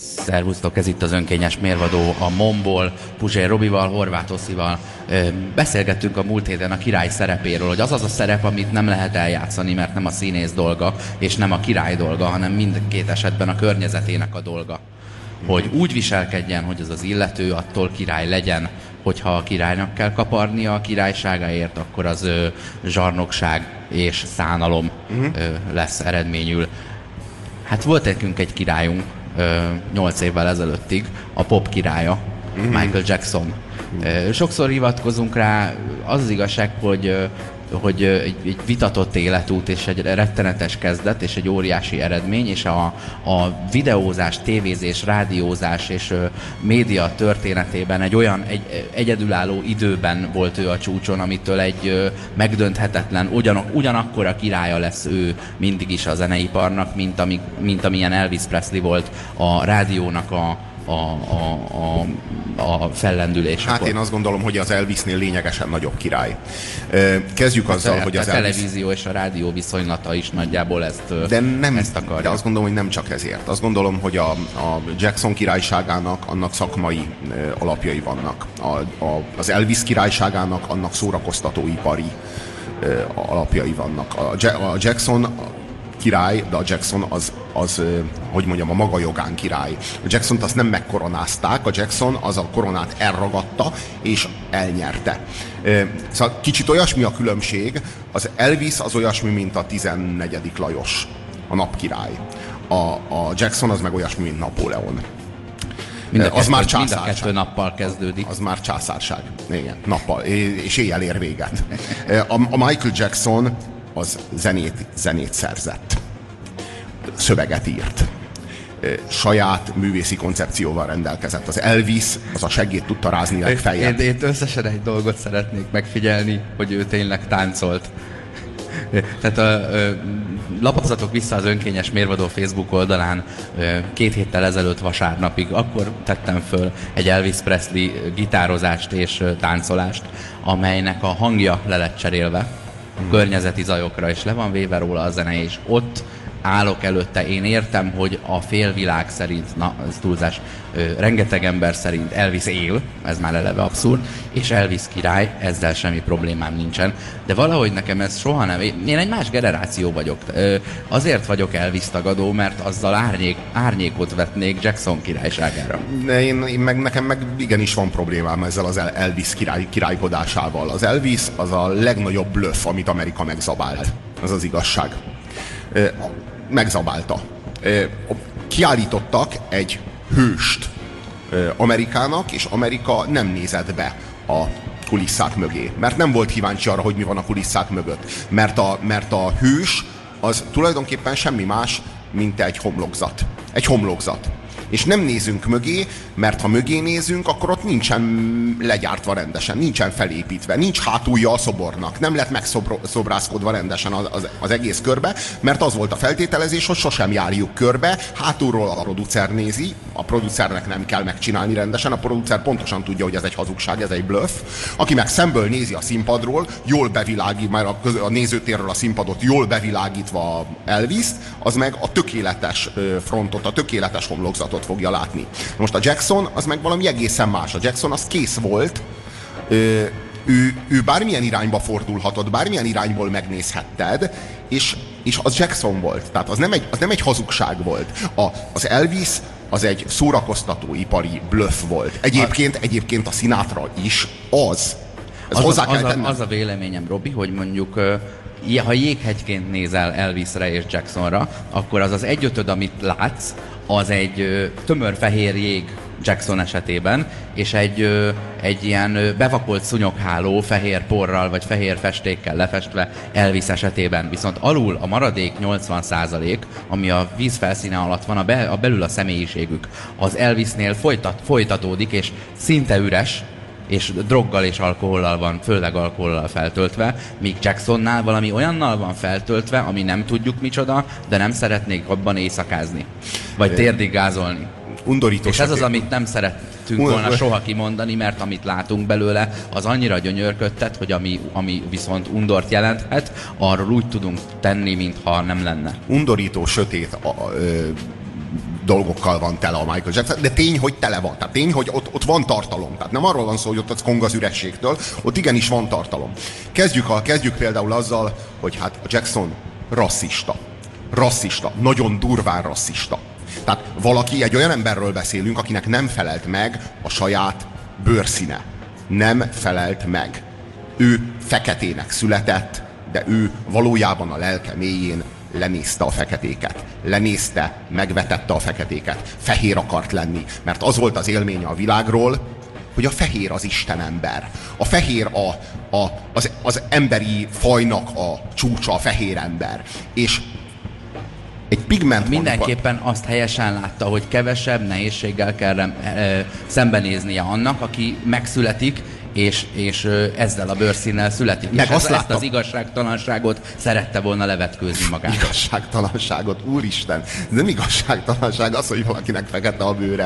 Szervusztok, ez itt az önkényes mérvadó a MOM-ból, Puzsér Robival, Horváth Oszival. Beszélgettünk a múlt héten a király szerepéről, hogy az az a szerep, amit nem lehet eljátszani, mert nem a színész dolga, és nem a király dolga, hanem mindkét esetben a környezetének a dolga. Hogy úgy viselkedjen, hogy az az illető attól király legyen, hogyha a királynak kell kaparnia a királyságáért, akkor az zsarnokság és szánalom lesz eredményül. Hát volt nekünk egy királyunk 8 évvel ezelőttig, a pop királya, Michael Jackson. Sokszor hivatkozunk rá, az igazság, hogy egy vitatott életút és egy rettenetes kezdet és egy óriási eredmény, és a videózás, tévézés, rádiózás és média történetében egy egyedülálló időben volt ő a csúcson, amitől egy megdönthetetlen, ugyanakkor a királya lesz ő mindig is a zeneiparnak, mint amilyen Elvis Presley volt a rádiónak a fellendülés. Hát én azt gondolom, hogy az Elvisnél lényegesen nagyobb király. Kezdjük azzal, hogy az a televízió és a rádió viszonylata is nagyjából ezt akarja. De azt gondolom, hogy nem csak ezért. Azt gondolom, hogy a Jackson királyságának annak szakmai alapjai vannak. Az Elvis királyságának annak szórakoztatóipari alapjai vannak. A Jackson király, de a Jackson az hogy mondjam, a maga jogán király. A Jacksont azt nem megkoronázták, a Jackson az a koronát elragadta és elnyerte. Szóval kicsit olyasmi a különbség, az Elvis az olyasmi, mint a 14. Lajos, a napkirály. A Jackson az meg olyasmi, mint Napóleon. Az már császárság. Mind a kettő nappal kezdődik. Az már császárság. Igen, nappal. És éjjel ér véget. A Michael Jackson az zenét szerzett. Szöveget írt. Saját művészi koncepcióval rendelkezett. Az Elvis az a seggét tudta rázni legfeljebb. Én összesen egy dolgot szeretnék megfigyelni, hogy ő tényleg táncolt. Tehát lapozzatok vissza az önkényes mérvadó Facebook oldalán 2 héttel ezelőtt vasárnapig, akkor tettem föl egy Elvis Presley gitározást és táncolást, amelynek a hangja le lett cserélve környezeti zajokra, és le van véve róla a zene, és ott állok előtte. Én értem, hogy a félvilág szerint, na, ez túlzás, rengeteg ember szerint Elvis él, ez már eleve abszurd, és Elvis király, ezzel semmi problémám nincsen. De valahogy nekem ez soha nem... Én egy más generáció vagyok. Azért vagyok Elvis tagadó, mert azzal árnyékot vetnék Jackson királyságára. Nekem meg igenis van problémám ezzel az Elvis királykodásával. Az Elvis az a legnagyobb blöff, amit Amerika megzabált. Az az igazság. Megzabálta. Kiállítottak egy hőst Amerikának, és Amerika nem nézett be a kulisszák mögé. Mert nem volt kíváncsi arra, hogy mi van a kulisszák mögött. Mert a hős az tulajdonképpen semmi más, mint egy homlokzat. Egy homlokzat. És nem nézünk mögé, mert ha mögé nézünk, akkor ott nincsen legyártva rendesen, nincsen felépítve, nincs hátulja a szobornak, nem lett megszobrászkodva rendesen az egész körbe, mert az volt a feltételezés, hogy sosem járjuk körbe, hátulról a producer nézi, a producernek nem kell megcsinálni rendesen, a producer pontosan tudja, hogy ez egy hazugság, ez egy bluff, aki meg szemből nézi a színpadról, jól bevilágít, már a nézőtérről a színpadot jól bevilágítva Elvis-t, az meg a tökéletes frontot, a tökéletes homlokzatot fogja látni. Most a Jackson az meg valami egészen más. A Jackson az kész volt, ő bármilyen irányba fordulhatott, bármilyen irányból megnézhetted, és az Jackson volt. Tehát az nem egy hazugság volt. Az Elvis az egy szórakoztatóipari bluff volt. Egyébként a Sinatra is az. Az a véleményem, Robi, hogy mondjuk ha jéghegyként nézel Elvisre és Jacksonra, akkor az 1/5, amit látsz, az egy tömör fehér jég Jackson esetében, és egy ilyen bevakolt szúnyogháló fehér porral vagy fehér festékkel lefestve Elvis esetében. Viszont alul a maradék 80%, ami a víz felszíne alatt van, a belül a személyiségük, az Elvisnél folytatódik, és szinte üres, és droggal és alkohollal van, főleg alkohollal feltöltve, míg Jacksonnál valami olyannal van feltöltve, ami nem tudjuk micsoda, de nem szeretnék abban éjszakázni. Vagy térdig gázolni. Undorító. És ez az, amit nem szerettünk volna soha kimondani, mert amit látunk belőle, az annyira gyönyörködtet, hogy ami viszont undort jelenthet, arról úgy tudunk tenni, mintha nem lenne. Undorító, sötét dolgokkal van tele a Michael Jackson, de tény, hogy tele van. Tehát tény, hogy ott van tartalom. Tehát nem arról van szó, hogy ott kong az ürességtől, ott igenis van tartalom. Kezdjük például azzal, hogy hát a Jackson rasszista. Rasszista. Nagyon durván rasszista. Tehát egy olyan emberről beszélünk, akinek nem felelt meg a saját bőrszíne. Nem felelt meg. Ő feketének született, de ő valójában a lelke mélyén lenézte a feketéket. Lenézte, megvetette a feketéket. Fehér akart lenni, mert az volt az élménye a világról, hogy a fehér az istenember. A fehér az emberi fajnak a csúcsa, a fehér ember. És egy pigment mindenképpen azt helyesen látta, hogy kevesebb nehézséggel kell szembenéznie annak, aki megszületik, és ezzel a bőrszínnel születik. Meg és ezt az igazságtalanságot szerette volna levetkőzni magát. Igazságtalanságot, úristen! Nem igazságtalanság az, hogy valakinek fekete a bőre.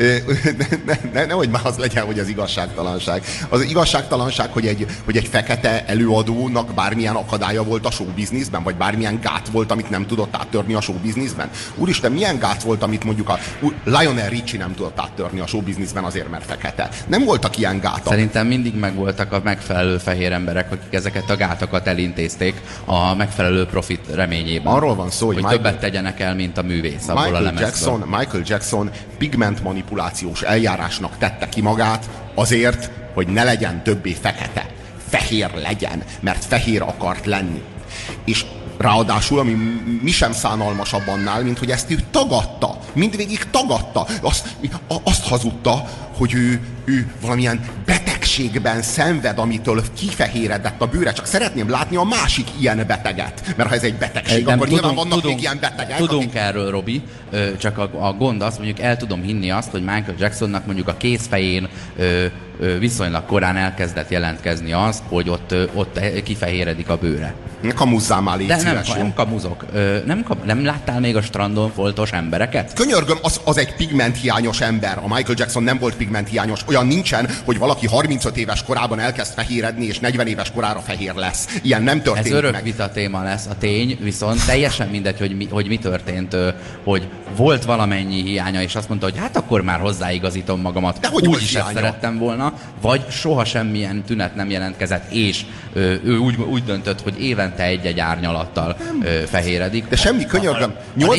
Nehogy már az legyen, hogy az igazságtalanság. Az igazságtalanság, hogy egy fekete előadónak bármilyen akadálya volt a showbizniszben, vagy bármilyen gát volt, amit nem tudott áttörni a showbizniszben. Úristen, milyen gát volt, amit mondjuk a Lionel Richie nem tudott áttörni a showbizniszben azért, mert fekete. Nem voltak ilyen gátak. Szerintem mindig megvoltak a megfelelő fehér emberek, akik ezeket a gátakat elintézték a megfelelő profit reményében. Arról van szó, hogy többet tegyenek el, mint a művész. Michael Jackson pigment manipulációs eljárásnak tette ki magát azért, hogy ne legyen többé fekete. Fehér legyen, mert fehér akart lenni. És ráadásul, ami mi sem szánalmasabb annál, mint hogy ezt ő tagadta. Mindvégig tagadta. Azt hazudta, hogy ő valamilyen betegségben szenved, amitől kifehéredett a bőre. Csak szeretném látni a másik ilyen beteget. Mert ha ez egy betegség, akkor nyilván vannak még ilyen betegek. Tudunk erről, Robi. Csak a gond az, mondjuk el tudom hinni azt, hogy Michael Jacksonnak mondjuk a kézfején viszonylag korán elkezdett jelentkezni az, hogy ott kifehéredik a bőre. Ne kamuzzál már, légy szíves. Nem kamuzok. Nem láttál még a strandon foltos embereket? Könyörgöm, az egy pigmenthiányos ember. A Michael Jackson nem volt pigmenthiányos. Olyan nincsen, hogy valaki 35 éves korában elkezd fehéredni, és 40 éves korára fehér lesz. Ilyen nem történik meg. Ez örök vita téma lesz. A tény viszont teljesen mindegy, hogy mi történt, hogy volt valamennyi hiánya, és azt mondta, hogy hát akkor már hozzáigazítom magamat. De hogy úgyis ezt szerettem volna, vagy soha semmilyen tünet nem jelentkezett, és ő úgy döntött, hogy évente egy árnyalattal fehéredik. De semmi, könyörgöm.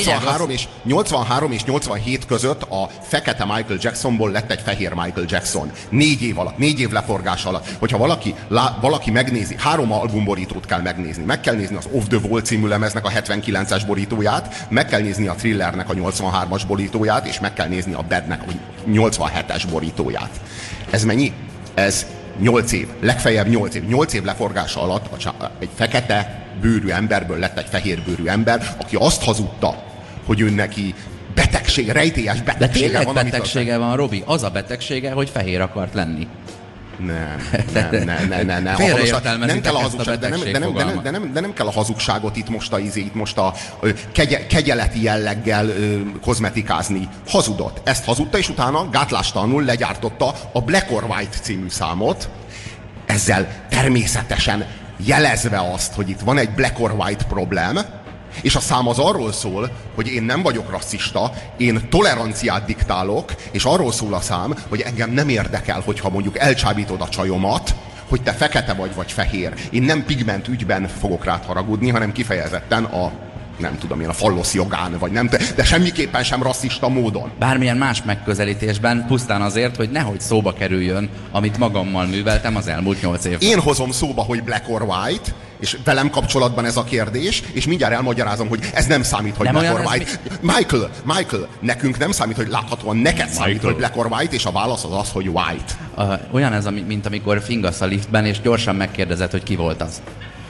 83 és 87 között a fekete Michael Jacksonból lett egy fehér Michael Jackson. 4 év alatt, 4 év leforgás alatt. Hogyha valaki megnézi, 3 albumborítót kell megnézni. Meg kell nézni az Off the Wall című lemeznek a 79-es borítóját, meg kell nézni a Thrillernek a 83-as borítóját, és meg kell nézni a Badnek a 87-es borítóját. Ez mennyi? Ez 8 év, legfeljebb 8 év. 8 év leforgása alatt egy fekete bőrű emberből lett egy fehér bőrű ember, aki azt hazudta, hogy ő neki rejtélyes betegsége van. De tényleg betegsége van, Robi. Az a betegsége, hogy fehér akart lenni. Nem. Nem kell a hazugság, de nem kell a hazugságot itt most a kegyeleti jelleggel kozmetikázni. Hazudott. Ezt hazudta, és utána gátlástalanul legyártotta a Black or White című számot, ezzel természetesen jelezve azt, hogy itt van egy Black or White problém, és a szám az arról szól, hogy én nem vagyok rasszista, én toleranciát diktálok, és arról szól a szám, hogy engem nem érdekel, hogyha mondjuk elcsábítod a csajomat, hogy te fekete vagy fehér. Én nem pigment ügyben fogok rád haragudni, hanem kifejezetten a fallosz jogán, vagy nem, de semmiképpen sem rasszista módon. Bármilyen más megközelítésben, pusztán azért, hogy nehogy szóba kerüljön, amit magammal műveltem az elmúlt 8 évben. Én hozom szóba, hogy black or white, és velem kapcsolatban ez a kérdés, és mindjárt elmagyarázom, hogy ez nem számít, hogy black or white. Michael, nekünk nem számít, hogy láthatóan neked számít, hogy black or white, és a válasz az, hogy white. Olyan ez, mint amikor fingasz a liftben, és gyorsan megkérdezed, hogy ki volt az.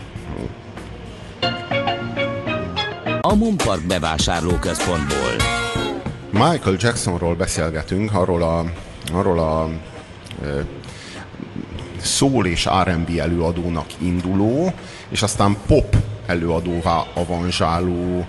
A Monpark bevásárlóközpontból. Michael Jacksonról beszélgetünk, arról a soul és R&B előadónak induló, és aztán pop előadóvá avanzsáló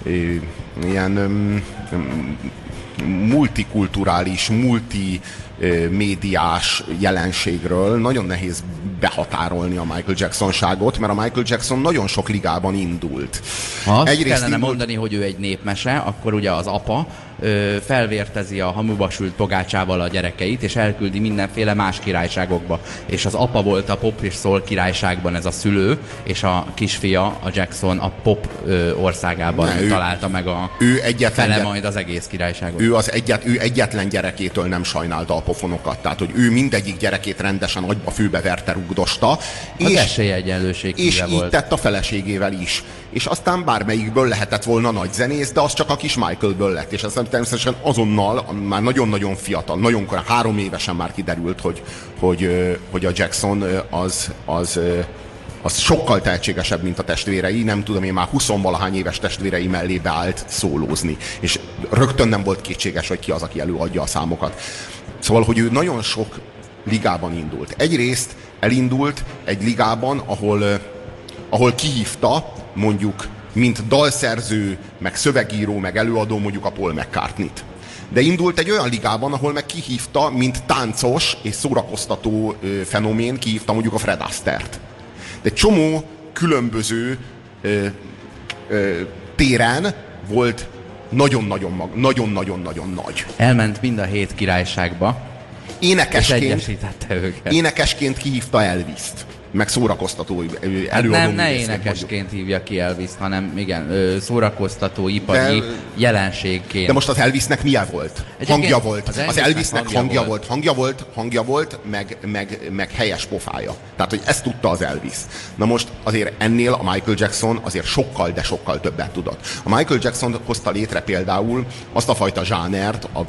ilyen multikulturális, multimédiás jelenségről. Nagyon nehéz behatárolni a Michael Jackson-ságot, mert a Michael Jackson nagyon sok ligában indult. Ha azt kellene mondani, hogy ő egy népmese, akkor ugye az apa felvértezi a hamuba sült pogácsával a gyerekeit, és elküldi mindenféle más királyságokba. És az apa volt a pop és soul királyságban ez a szülő, és a kisfia, a Jackson a pop országában találta meg a fele majd az egész királyságot. Ő egyetlen gyerekétől nem sajnálta a pofonokat. Tehát, hogy ő mindegyik gyerekét rendesen agyba főbe verte, rugdosta. Az esélyegyenlőség és volt. így tett a feleségével is. És aztán bármelyikből lehetett volna nagy zenész, de az csak a kis Michaelből lett. És aztán természetesen azonnal, már nagyon-nagyon fiatal, nagyon korán, 3 évesen már kiderült, hogy a Jackson az sokkal tehetségesebb, mint a testvérei. Nem tudom, én már 20-valahány éves testvérei mellé beállt szólózni. És rögtön nem volt kétséges, hogy ki az, aki előadja a számokat. Szóval, hogy ő nagyon sok ligában indult. Egyrészt elindult egy ligában, ahol kihívta mondjuk, mint dalszerző, meg szövegíró, meg előadó mondjuk a Paul McCartney-t. De indult egy olyan ligában, ahol meg kihívta, mint táncos és szórakoztató fenomén, kihívta mondjuk a Fred Astaire-t. De csomó különböző téren volt nagyon-nagyon nagy. Elment mind a 7 királyságba, és egyesítette őket. Énekesként kihívta Elvis-t, meg szórakoztató előadó. Hát ne énekesként hívja ki Elvis-t, hanem igen, szórakoztató, ipari jelenségként. De most az Elvisnek milyen volt? Hangja volt. Az Elvisnek hangja volt, meg helyes pofája. Tehát, hogy ezt tudta az Elvis. Na most azért ennél a Michael Jackson azért sokkal, de sokkal többet tudott. A Michael Jackson hozta létre például azt a fajta zsánert, a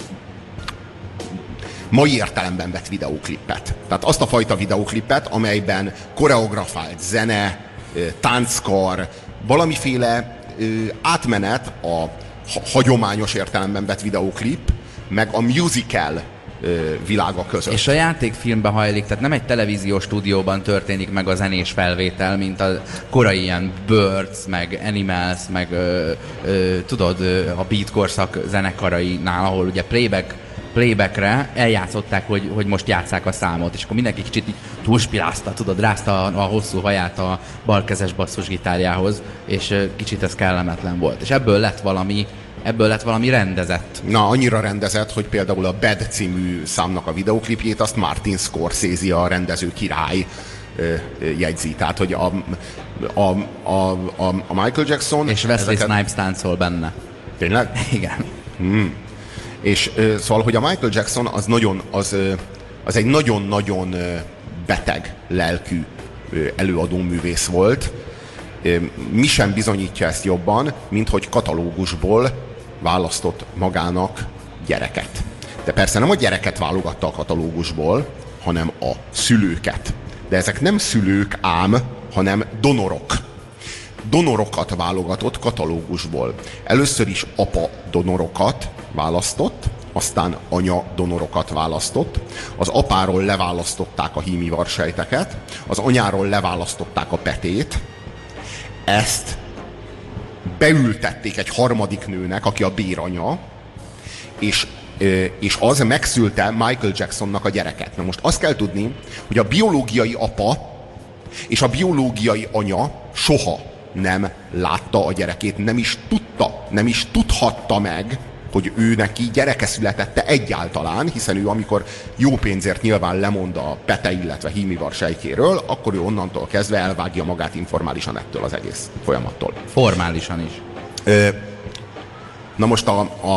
mai értelemben vett videóklipet. Tehát azt a fajta videóklipet, amelyben koreografált zene, tánckar, valamiféle átmenet a hagyományos értelemben vett videóklip, meg a musical világa között. És a játékfilmbe hajlik, tehát nem egy televíziós stúdióban történik meg a zenés felvétel, mint a korai ilyen Birds, meg Animals, meg tudod, a Beat korszak zenekarainál, ahol ugye playbackre eljátszották, hogy most játsszák a számot, és akkor mindenki kicsit így túlspilázta, tudod, rázta a hosszú haját a balkezes basszusgitárjához, és kicsit ez kellemetlen volt. És ebből lett valami rendezett. Na, annyira rendezett, hogy például a Bad című számnak a videóklipjét azt Martin Scorsese, a rendező király jegyzi. Tehát, hogy a Michael Jackson... És Wesley Snipes táncol benne. Tényleg? Igen. És szóval, hogy a Michael Jackson az egy nagyon-nagyon beteg lelkű előadóművész volt. Mi sem bizonyítja ezt jobban, mint hogy katalógusból választott magának gyereket. De persze nem a gyereket válogatta a katalógusból, hanem a szülőket. De ezek nem szülők ám, hanem donorok. Donorokat válogatott katalógusból. Először is apa donorokat választott, aztán anya donorokat választott. Az apáról leválasztották a hímivarsejteket, az anyáról leválasztották a petét. Ezt beültették egy harmadik nőnek, aki a béranya, és az megszülte Michael Jacksonnak a gyereket. Na most azt kell tudni, hogy a biológiai apa és a biológiai anya soha nem látta a gyerekét, nem is tudhatta meg, hogy ő neki gyereke születette egyáltalán, hiszen ő amikor jó pénzért nyilván lemond a pete, illetve hímivar sejtjéről, akkor ő onnantól kezdve elvágja magát informálisan ettől az egész folyamattól. Formálisan is. Na most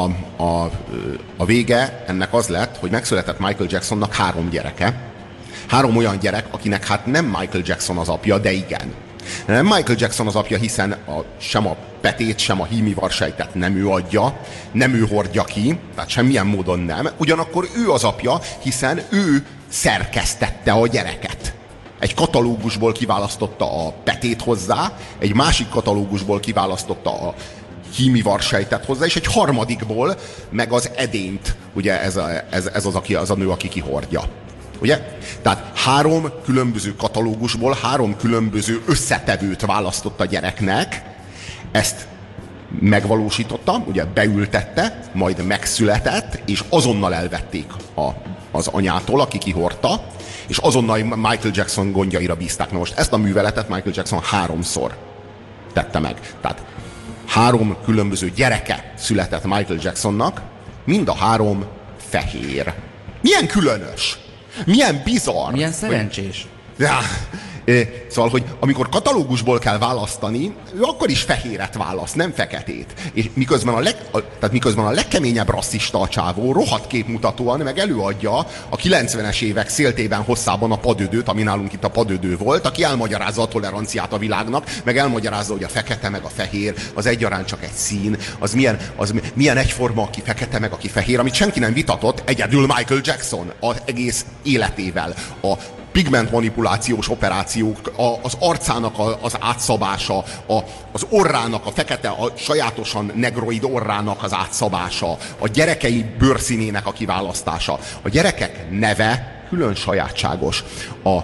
a vége ennek az lett, hogy megszületett Michael Jacksonnak 3 gyereke. 3 olyan gyerek, akinek hát nem Michael Jackson az apja, de igen. Nem Michael Jackson az apja, hiszen sem a petét, sem a hímivarsejtet nem ő adja, nem ő hordja ki, tehát semmilyen módon nem. Ugyanakkor ő az apja, hiszen ő szerkesztette a gyereket. Egy katalógusból kiválasztotta a petét hozzá, egy másik katalógusból kiválasztotta a hímivarsejtet hozzá, és egy harmadikból meg az edényt, ugye ez az a nő, aki kihordja. Ugye? Tehát 3 különböző katalógusból 3 különböző összetevőt választott a gyereknek, ezt megvalósította, ugye beültette, majd megszületett, és azonnal elvették az anyától, aki kihordta, és azonnal Michael Jackson gondjaira bízták. Na most ezt a műveletet Michael Jackson 3-szor tette meg. Tehát 3 különböző gyereke született Michael Jacksonnak, mind a három fehér. Milyen különös! Milyen bizarr! Milyen szerencsés! Ja. Szóval, hogy amikor katalógusból kell választani, ő akkor is fehéret választ, nem feketét. És miközben a legkeményebb rasszista a csávó rohadt képmutatóan meg előadja a 90-es évek széltében hosszában a padödőt, ami nálunk itt a padödő volt, aki elmagyarázza a toleranciát a világnak, meg elmagyarázza, hogy a fekete meg a fehér az egyaránt csak egy szín, az milyen egyforma, aki fekete meg aki fehér, amit senki nem vitatott, egyedül Michael Jackson az egész életével. A pigmentmanipulációs operációk, az arcának az átszabása, az orrának, a fekete, a sajátosan negroid orrának az átszabása, a gyerekei bőrszínének a kiválasztása. A gyerekek neve külön sajátságos. A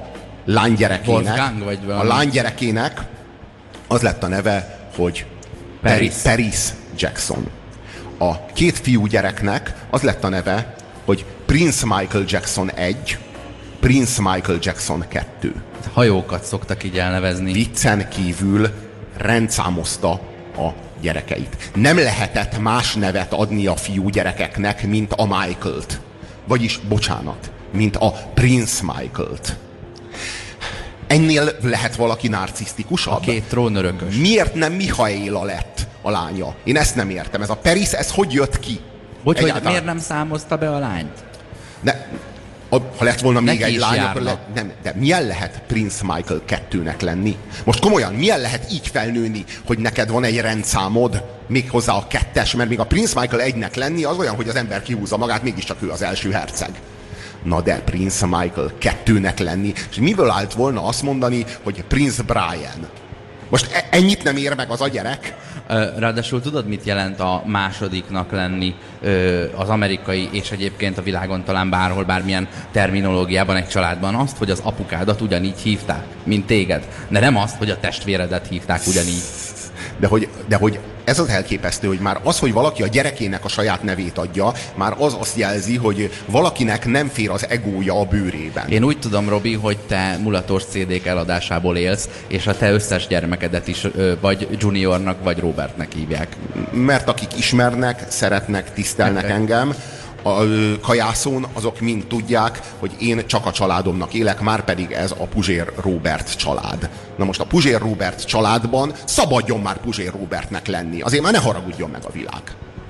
lánygyerekének az lett a neve, hogy Paris Jackson. A két fiú gyereknek az lett a neve, hogy Prince Michael Jackson 1, Prince Michael Jackson 2. Hajókat szoktak így elnevezni. Viccen kívül rendszámozta a gyerekeit. Nem lehetett más nevet adni a fiú gyerekeknek, mint a Michael-t. Vagyis, bocsánat, mint a Prince Michael-t. Ennél lehet valaki narcisztikusabb? A két trónörökös. Miért nem Mihaela lett a lánya? Én ezt nem értem. Ez a Paris, ez hogy jött ki? Hogy miért nem számozta be a lányt? Ha lett volna még neki egy lány, akkor nem. De milyen lehet Prince Michael 2-nek lenni? Most komolyan, milyen lehet így felnőni, hogy neked van egy rendszámod, méghozzá a 2-es, mert még a Prince Michael 1-nek lenni, az olyan, hogy az ember kihúzza magát, mégiscsak ő az első herceg. Na de Prince Michael 2-nek lenni, és miből állt volna azt mondani, hogy Prince Brian? Most ennyit nem ér meg az a gyerek? Ráadásul tudod, mit jelent a másodiknak lenni az amerikai és egyébként a világon talán bárhol, bármilyen terminológiában egy családban? Azt, hogy az apukádat ugyanígy hívták, mint téged. De nem azt, hogy a testvéredet hívták ugyanígy. De hogy ez az elképesztő, hogy már az, hogy valaki a gyerekének a saját nevét adja, már az azt jelzi, hogy valakinek nem fér az egója a bőrében. Én úgy tudom, Robi, hogy te mulatos CD-k eladásából élsz, és a te összes gyermekedet is vagy Juniornak, vagy Robertnek hívják. Mert akik ismernek, szeretnek, tisztelnek engem, a kajászón, azok mind tudják, hogy én csak a családomnak élek, már pedig ez a Puzsér Róbert család. Na most a Puzsér Róbert családban szabadjon már Puzsér Róbertnek lenni. Azért már ne haragudjon meg a világ.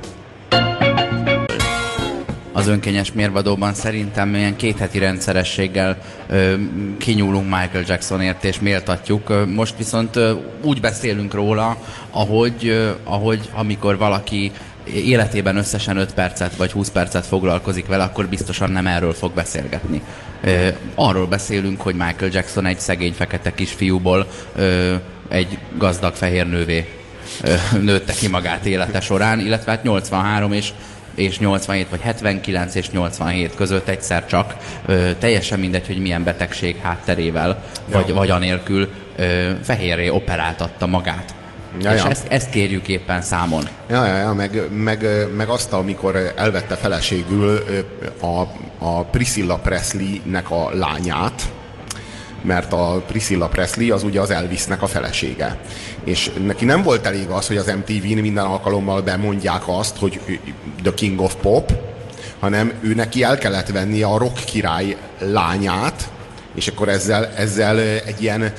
Az önkényes mérvadóban szerintem ilyen 2 heti rendszerességgel kinyúlunk Michael Jacksonért és méltatjuk. Most viszont úgy beszélünk róla, ahogy amikor valaki életében összesen 5 percet vagy 20 percet foglalkozik vele, akkor biztosan nem erről fog beszélgetni. Arról beszélünk, hogy Michael Jackson egy szegény fekete kisfiúból egy gazdag fehér nővé nőtte ki magát élete során, illetve hát 83 és 87, vagy 79 és 87 között egyszer csak, teljesen mindegy, hogy milyen betegség hátterével, vagy anélkül fehérré operáltatta magát. Ja, és ezt kérjük éppen számon. Meg azt, amikor elvette feleségül a Priscilla Presley-nek a lányát, mert a Priscilla Presley az ugye az Elvisnek a felesége. És neki nem volt elég az, hogy az MTV-n minden alkalommal bemondják azt, hogy The King of Pop, hanem ő neki el kellett vennie a rock király lányát, és akkor ezzel egy ilyen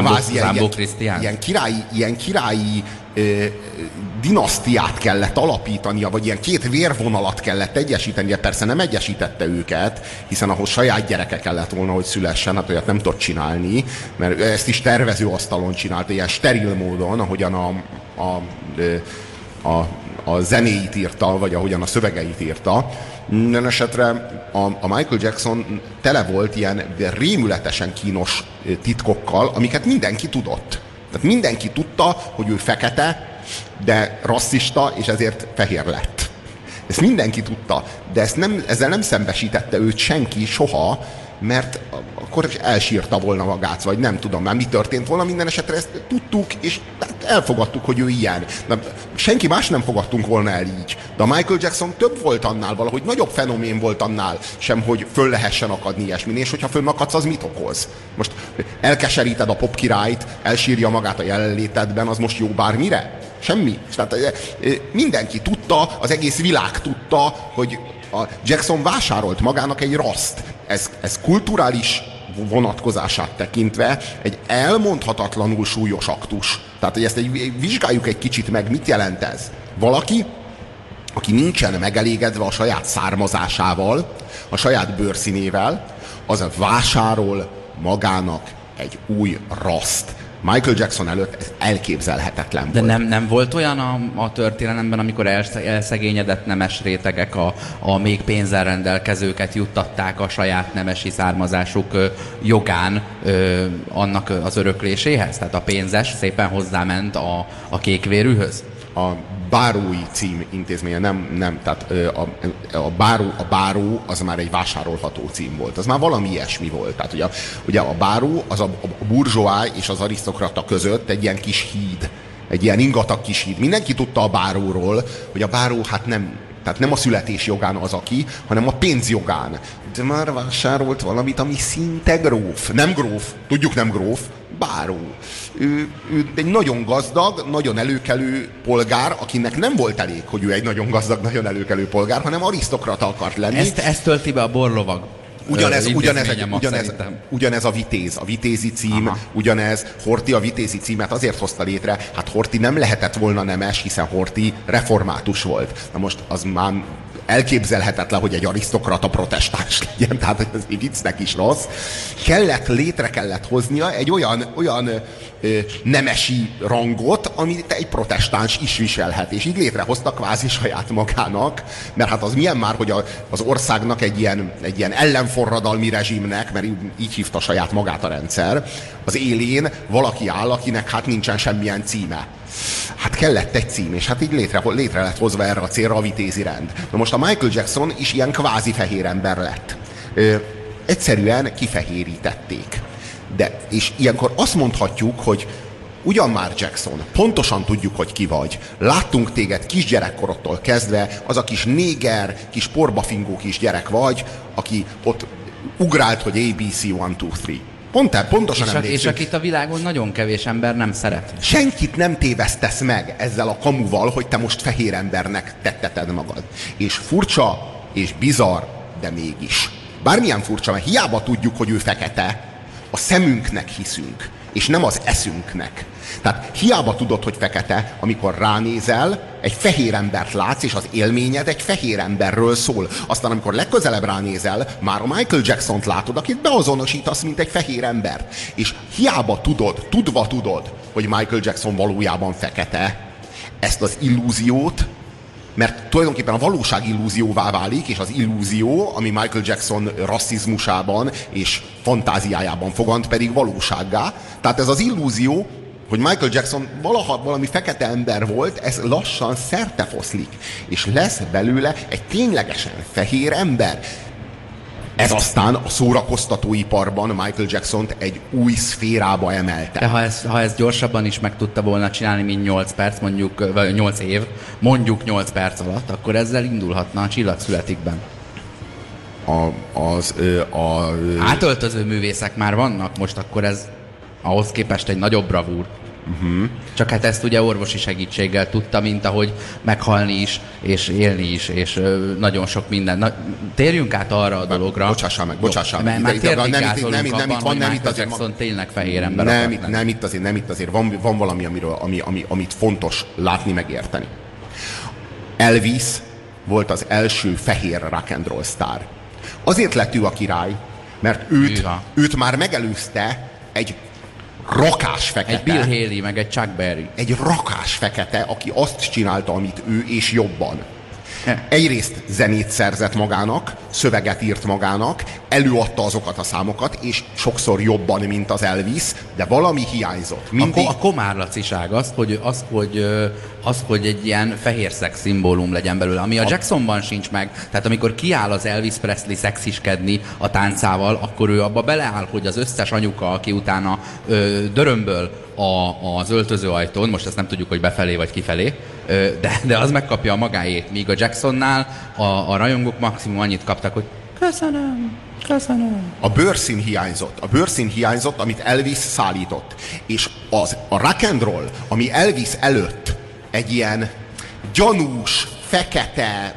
ilyen királyi dinasztiát kellett alapítania, vagy ilyen 2 vérvonalat kellett egyesítenie. Persze nem egyesítette őket, hiszen ahhoz saját gyereke kellett volna, hogy szülessen, hát olyat nem tudott csinálni, mert ezt is tervezőasztalon csinálta, ilyen steril módon, ahogyan a zenéit írta, vagy ahogyan a szövegeit írta. Minden esetre a Michael Jackson tele volt ilyen rémületesen kínos titkokkal, amiket mindenki tudott. Tehát mindenki tudta, hogy ő fekete, de rasszista, és ezért fehér lett. Ezt mindenki tudta, de ezzel nem szembesítette őt senki soha, mert akkor elsírta volna magát, vagy nem tudom már mi történt volna, minden esetre ezt tudtuk, és elfogadtuk, hogy ő ilyen. De senki más nem fogadtunk volna el így. De a Michael Jackson több volt annál, valahogy nagyobb fenomén volt annál sem, hogy föl lehessen akadni ilyesmin, és hogyha fönnakadsz, az mit okoz? Most elkeseríted a pop királyt, elsírja magát a jelenlétedben, az most jó bármire? Semmi. Tehát mindenki tudta, tudta, az egész világ tudta, hogy a Jackson vásárolt magának egy raszt. Ez kulturális vonatkozását tekintve egy elmondhatatlanul súlyos aktus. Tehát, hogy ezt vizsgáljuk egy kicsit meg, mit jelent ez? Valaki, aki nincsen megelégedve a saját származásával, a saját bőrszínével, az vásárol magának egy új raszt. Michael Jackson előtt ez elképzelhetetlen volt. De nem volt olyan a történelemben, amikor elszegényedett nemes rétegek a még pénzzel rendelkezőket juttatták a saját nemesi származásuk jogán annak az örökléséhez? Tehát a pénzes szépen hozzáment a kékvérűhöz? A bárói cím intézménye, nem, tehát a báró az már egy vásárolható cím volt. Az már valami ilyesmi volt. Tehát ugye a báró az a burzsóá és az arisztokrata között egy ilyen kis híd, egy ilyen ingatag kis híd. Mindenki tudta a báróról, hogy a báró tehát nem a születés jogán az aki, hanem a pénz jogán. De már vásárolt valamit, ami szinte gróf. Nem gróf, tudjuk nem gróf, báró. Ő egy nagyon gazdag, nagyon előkelő polgár, akinek nem volt elég, hogy ő egy nagyon gazdag, nagyon előkelő polgár, hanem arisztokrata akart lenni. Ezt tölti be a borlovag. Ugyanez a vitézi cím, ugyanez. Horthy a vitézi címet azért hozta létre, hát Horthy nem lehetett volna nemes, hiszen Horthy református volt. Na most az már elképzelhetetlen, hogy egy arisztokrata protestáns legyen, tehát ez viccnek is rossz. Létre kellett hoznia egy olyan nemesi rangot, amit egy protestáns is viselhet, és így létrehozta kvázi saját magának, mert hát az milyen már, hogy az országnak egy ilyen ellenforradalmi rezsimnek, mert így hívta saját magát a rendszer, az élén valaki áll, akinek hát nincsen semmilyen címe. Hát kellett egy cím, és hát így létre lett hozva erre a célra a vitézi rend. Na most a Michael Jackson is ilyen kvázi fehér ember lett. Egyszerűen kifehérítették. És ilyenkor azt mondhatjuk, hogy ugyan már Jackson, pontosan tudjuk, hogy ki vagy. Láttunk téged kisgyerekkorodtól kezdve, az a kis néger, kis porbafingó kis gyerek vagy, aki ott ugrált, hogy ABC 1, 2, 3. Pontosan emlékszünk. És akit a világon nagyon kevés ember nem szeret. Senkit nem tévesztesz meg ezzel a kamuval, hogy te most fehér embernek tetteted magad. És furcsa, és bizarr, de mégis. Bármilyen furcsa, mert hiába tudjuk, hogy ő fekete, a szemünknek hiszünk, és nem az eszünknek. Tehát hiába tudod, hogy fekete, amikor ránézel, egy fehér embert látsz, és az élményed egy fehér emberről szól. Aztán, amikor legközelebb ránézel, már a Michael Jacksont látod, akit beazonosítasz, mint egy fehér ember. És hiába tudva tudod, hogy Michael Jackson valójában fekete, ezt az illúziót, mert tulajdonképpen a valóság illúzióvá válik, és az illúzió, ami Michael Jackson rasszizmusában és fantáziájában fogant, pedig valósággá. Tehát ez az illúzió, hogy Michael Jackson valaha valami fekete ember volt, ez lassan szertefoszlik, és lesz belőle egy ténylegesen fehér ember. Ez aztán a szórakoztatóiparban Michael Jacksont egy új szférába emelte. De ha ezt gyorsabban is meg tudta volna csinálni, mint 8 perc, vagy 8 év, mondjuk 8 perc alatt, akkor ezzel indulhatna a Csillag születikben. Átöltöző művészek már vannak, most akkor ez ahhoz képest egy nagyobb bravúr. Csak hát ezt ugye orvosi segítséggel tudta, mint ahogy meghalni is, és élni is, és nagyon sok minden. Térjünk át arra a dologra. Bocsássál meg. Már térdigázolunk abban, hogy Michael Jackson tényleg fehér ember akart lenni. Nem itt azért. Van valami, amit fontos látni, megérteni. Elvis volt az első fehér rock and roll sztár. Azért lett ő a király, mert őt már megelőzte egy rakás fekete. Egy Bill Haley, meg egy Chuck Berry. Egy rakás fekete, aki azt csinálta, amit ő, és jobban. Egyrészt zenét szerzett magának, szöveget írt magának, előadta azokat a számokat, és sokszor jobban, mint az Elvis, de valami hiányzott. Mindig... A komárlaciság az, hogy egy ilyen fehér szex szimbólum legyen belőle, ami a Jacksonban sincs meg. Tehát amikor kiáll az Elvis Presley szexiskedni a táncával, akkor ő abba beleáll, hogy az összes anyuka, aki utána dörömböl az öltözőajtón, most ezt nem tudjuk, hogy befelé vagy kifelé, de az megkapja a magáét, míg a Jacksonnál a rajongók maximum annyit kaptak, hogy köszönöm. A bőrszín hiányzott, amit Elvis szállított. És a rock and roll, ami Elvis előtt egy ilyen gyanús, fekete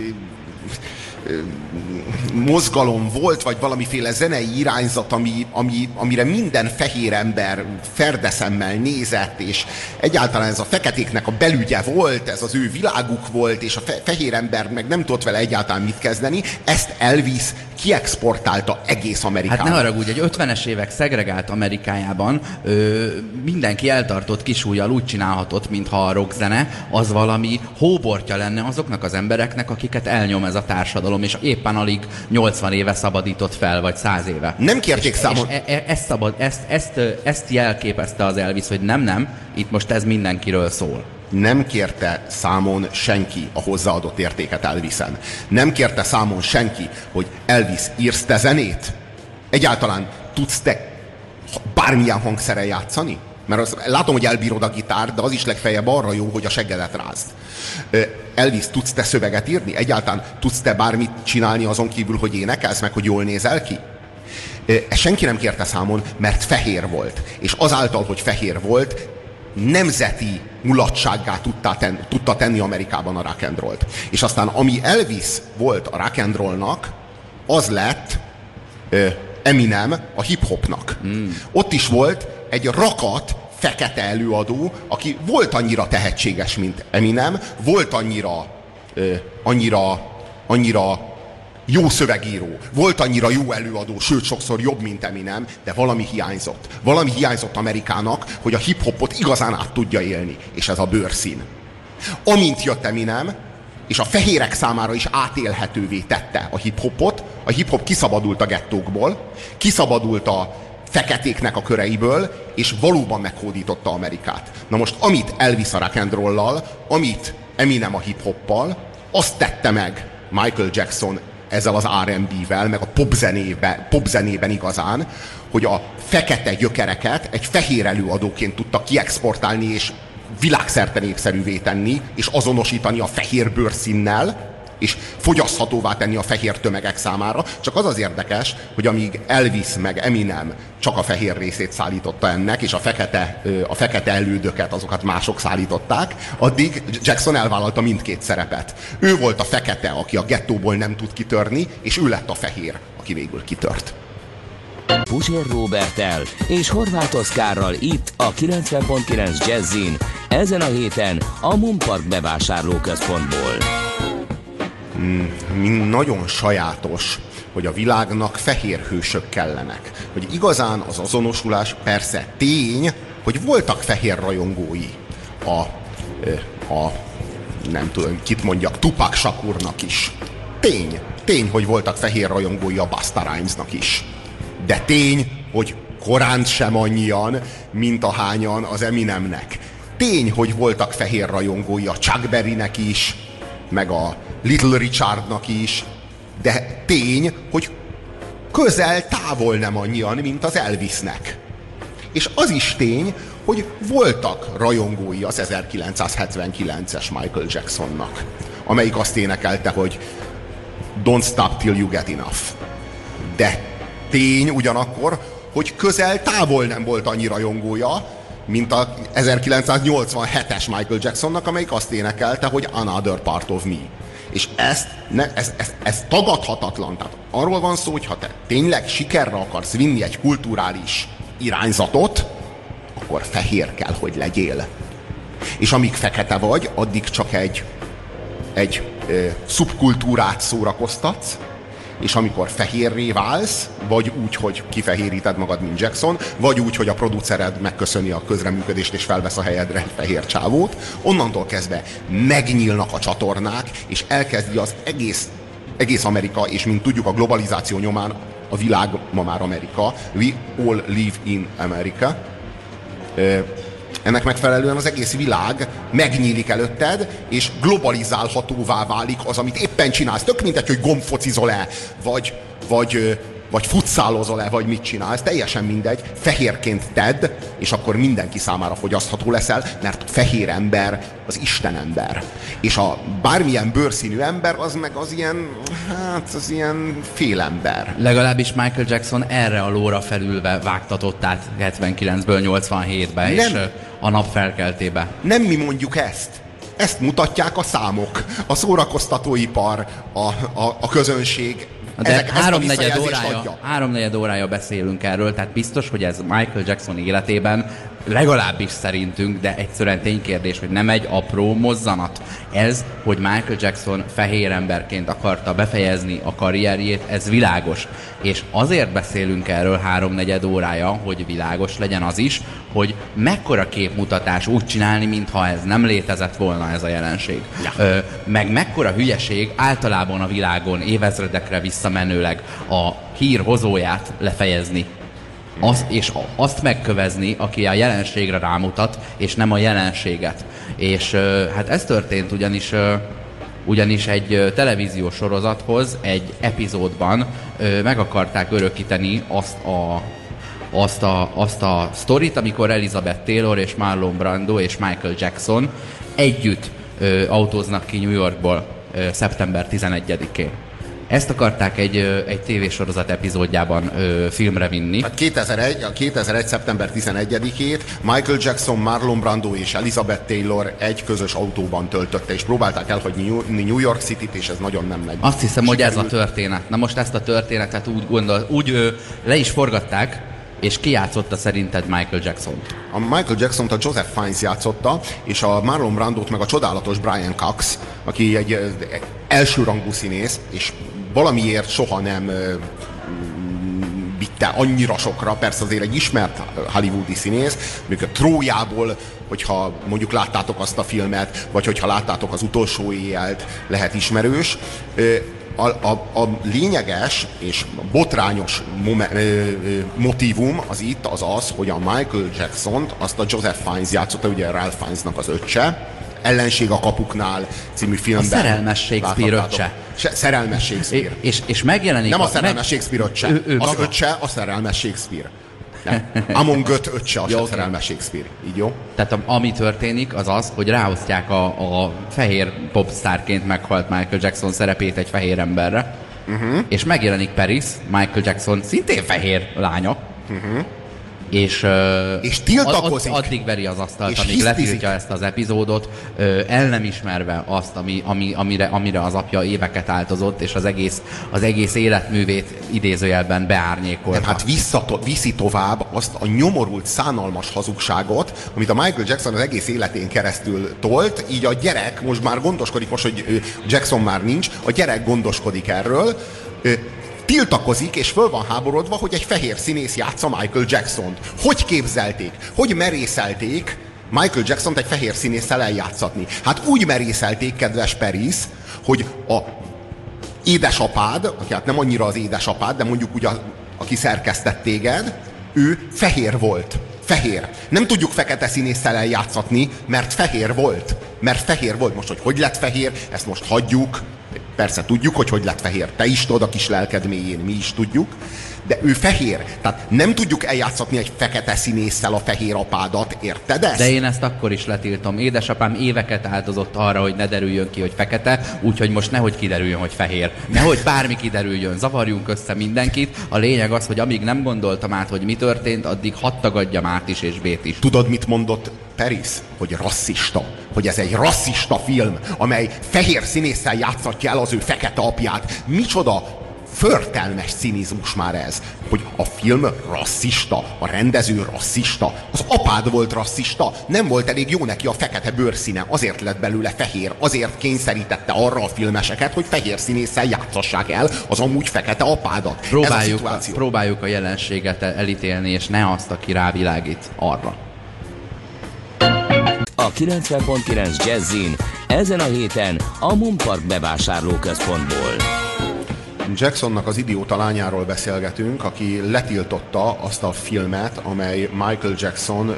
mozgalom volt, vagy valamiféle zenei irányzat, amire minden fehér ember ferdeszemmel nézett, és egyáltalán ez a feketéknek a belügye volt, ez az ő világuk volt, és a fehér ember meg nem tudott vele egyáltalán mit kezdeni, ezt Elvis kiexportálta egész Amerikába. Hát ne haragudj, egy 50-es évek szegregált Amerikájában mindenki eltartott kisújjal úgy csinálhatott, mintha a rockzene az valami hóbortja lenne azoknak az embereknek, akiket elnyom ez a társadalom, és éppen alig 80 éve szabadított fel, vagy 100 éve. Nem kérték számon. Ezt jelképezte az Elvis, hogy nem, itt most ez mindenkiről szól. Nem kérte számon senki a hozzáadott értéket Elvisen. Nem kérte számon senki, hogy Elvis, írsz te zenét? Egyáltalán tudsz te bármilyen hangszeren játszani? Mert látom, hogy elbírod a gitárt, de az is legfeljebb arra jó, hogy a seggedet rázd. Elvis, tudsz te szöveget írni? Egyáltalán tudsz te bármit csinálni azon kívül, hogy énekelsz, meg hogy jól nézel ki? Ezt senki nem kérte számon, mert fehér volt. És azáltal, hogy fehér volt, nemzeti mulatsággá tudta tenni Amerikában a rock and rollt. És aztán ami Elvis volt a rock and rollnak, az lett Eminem a hip-hopnak. Ott is volt egy rakat fekete előadó, aki volt annyira tehetséges, mint Eminem, volt annyira jó szövegíró, volt annyira jó előadó, sőt, sokszor jobb, mint Eminem, de valami hiányzott. Valami hiányzott Amerikának, hogy a hip-hopot igazán át tudja élni, és ez a bőrszín. Amint jött Eminem, és a fehérek számára is átélhetővé tette a hip-hopot, a hip-hop kiszabadult a gettókból, kiszabadult a feketéknek a köreiből, és valóban meghódította Amerikát. Na most, amit Elvis a rock and roll-lal, amit Eminem a hip-hoppal, azt tette meg Michael Jackson ezzel az R&B-vel, meg a popzenében igazán, hogy a fekete gyökereket egy fehér előadóként tudta kiexportálni, és világszerte népszerűvé tenni, és azonosítani a fehér bőrszínnel, és fogyaszthatóvá tenni a fehér tömegek számára. Csak az az érdekes, hogy amíg Elvis meg Eminem csak a fehér részét szállította ennek, és a fekete elődöket, azokat mások szállították, addig Jackson elvállalta mindkét szerepet. Ő volt a fekete, aki a gettóból nem tud kitörni, és ő lett a fehér, aki végül kitört. Puzsér Róberttel és Horváth Oszkárral itt a 90.9 Jazzin, ezen a héten a Moon Park bevásárlóközpontból. Nagyon sajátos, hogy a világnak fehér hősök kellenek. Hogy igazán az azonosulás persze tény, hogy voltak fehér rajongói nem tudom, kit mondjak, Tupac Shakurnak is. Tény, hogy voltak fehér rajongói a Busta Rhymesnak is. De tény, hogy korán sem annyian, mint ahányan az Eminemnek. Tény, hogy voltak fehér rajongói a Chuck Berrynek is, meg a Little Richardnak is, de tény, hogy közel távol nem annyian, mint az Elvisnek. És az is tény, hogy voltak rajongói az 1979-es Michael Jacksonnak, amelyik azt énekelte, hogy Don't stop till you get enough. De tény ugyanakkor, hogy közel távol nem volt annyi rajongója, mint a 1987-es Michael Jacksonnak, amelyik azt énekelte, hogy Another Part of Me. És ez tagadhatatlan. Tehát arról van szó, hogy ha te tényleg sikerre akarsz vinni egy kulturális irányzatot, akkor fehér kell, hogy legyél. És amíg fekete vagy, addig csak egy szubkultúrát szórakoztatsz, és amikor fehérré válsz, vagy úgy, hogy kifehéríted magad, mint Jackson, vagy úgy, hogy a producered megköszöni a közreműködést, és felvesz a helyedre egy fehér csávót, onnantól kezdve megnyílnak a csatornák, és elkezdi az egész Amerika, és mint tudjuk, a globalizáció nyomán a világ ma már Amerika. We all live in America. Ennek megfelelően az egész világ megnyílik előtted, és globalizálhatóvá válik az, amit éppen csinálsz. Tök mindegy, hogy gombfocizol-e, vagy futszálozol-e, vagy mit csinálsz. Teljesen mindegy. Fehérként tedd, és akkor mindenki számára fogyasztható leszel, mert fehér ember az Isten ember. És a bármilyen bőrszínű ember, az meg az ilyen félember. Legalábbis Michael Jackson erre a lóra felülve vágtatott át 79-ből 87-be, és a nap felkeltébe. Nem mi mondjuk ezt. ezt mutatják a számok, a szórakoztatóipar, a közönség. De háromnegyed órája beszélünk erről, tehát biztos, hogy ez Michael Jackson életében legalábbis szerintünk, de egyszerűen ténykérdés, hogy nem egy apró mozzanat. Ez, hogy Michael Jackson fehér emberként akarta befejezni a karrierjét, ez világos. És azért beszélünk erről háromnegyed órája, hogy világos legyen az is, hogy mekkora képmutatás úgy csinálni, mintha ez nem létezett volna ez a jelenség. Ja. Meg mekkora hülyeség általában a világon évezredekre visszamenőleg a hír hozóját lefejezni. És azt megkövezni, aki a jelenségre rámutat, és nem a jelenséget. És hát ez történt ugyanis egy televíziós sorozathoz egy epizódban meg akarták örökíteni azt a sztorit, amikor Elizabeth Taylor és Marlon Brando és Michael Jackson együtt autóznak ki New Yorkból szeptember 11-én. Ezt akarták egy tévésorozat epizódjában filmre vinni. Hát 2001. szeptember 11-ét Michael Jackson, Marlon Brando és Elizabeth Taylor egy közös autóban töltötte, és próbálták elhagyni New York City-t, és ez nagyon nem megy. Azt hiszem, hogy ez a történet. Na most ezt a történetet úgy le is forgatták, és ki játszotta szerinted Michael Jackson-t? A Michael Jackson-t a Joseph Fiennes játszotta, és a Marlon Brandót meg a csodálatos Brian Cox, aki egy elsőrangú színész, és valamiért soha nem vitte annyira sokra, persze azért egy ismert hollywoodi színész, mondjuk a Trójából, hogyha mondjuk láttátok azt a filmet, vagy hogyha láttátok az Utolsó éjjelt, lehet ismerős. A lényeges és botrányos motívum az az, hogy a Michael Jackson-t azt a Joseph Fiennes játszotta, ugye Ralph Fiennesnak az öccse, Ellenség a kapuknál című filmben. A szerelmes Shakespeare öccse. Szerelmes Shakespeare. És megjelenik... Nem a szerelmes Shakespeare öccse. Az öccse a szerelmes Shakespeare. Amon Göt öccse a szerelmes Shakespeare. Így jó? Tehát ami történik, az az, hogy ráosztják a fehér popstárként meghalt Michael Jackson szerepét egy fehér emberre, és megjelenik Paris, Michael Jackson szintén fehér lánya, és tiltakozik. Addig veri az asztalt, amíg letiltja ezt az epizódot, el nem ismerve azt, amire az apja éveket áldozott, és az egész életművét idézőjelben beárnyékolta. Nem, hát viszi tovább azt a nyomorult, szánalmas hazugságot, amit a Michael Jackson az egész életén keresztül tolt, így a gyerek most már gondoskodik, most, hogy Jackson már nincs, a gyerek gondoskodik erről, tiltakozik, és föl van háborodva, hogy egy fehér színész játsza Michael Jackson-t. Hogy képzelték? Hogy merészelték Michael Jackson-t egy fehér színésszel eljátszatni? Hát úgy merészelték, kedves Paris, hogy a édesapád, aki hát nem annyira az édesapád, de mondjuk úgy aki szerkesztett téged, ő fehér volt. Fehér. Nem tudjuk fekete színésszel eljátszatni, mert fehér volt. Most, hogy lett fehér, ezt most hagyjuk. Persze tudjuk, hogy lett fehér. Te is tudod a kis lelked mélyén, mi is tudjuk. De ő fehér. Tehát nem tudjuk eljátszatni egy fekete színésszel a fehér apádat, érted ezt? De én ezt akkor is letiltom. Édesapám éveket áldozott arra, hogy ne derüljön ki, hogy fekete, úgyhogy most nehogy kiderüljön, hogy fehér. Nehogy bármi kiderüljön, zavarjunk össze mindenkit. A lényeg az, hogy amíg nem gondoltam át, hogy mi történt, addig hadd tagadjam át is és B-t is. Tudod, mit mondott Paris? Hogy rasszista. Hogy ez egy rasszista film, amely fehér színésszel játszatja el az ő fekete apját. Micsoda förtelmes cinizmus már ez, hogy a film rasszista, a rendező rasszista, az apád volt rasszista, nem volt elég jó neki a fekete bőrszíne, azért lett belőle fehér, azért kényszerítette arra a filmeseket, hogy fehér színésszel játszassák el az amúgy fekete apádat. Próbáljuk a jelenséget elítélni, és ne azt, aki rávilágít arra. A 90.9 Jazzin ezen a héten a Moonpark bevásárlóközpontból. Jacksonnak az idióta lányáról beszélgetünk, aki letiltotta azt a filmet, amely Michael Jackson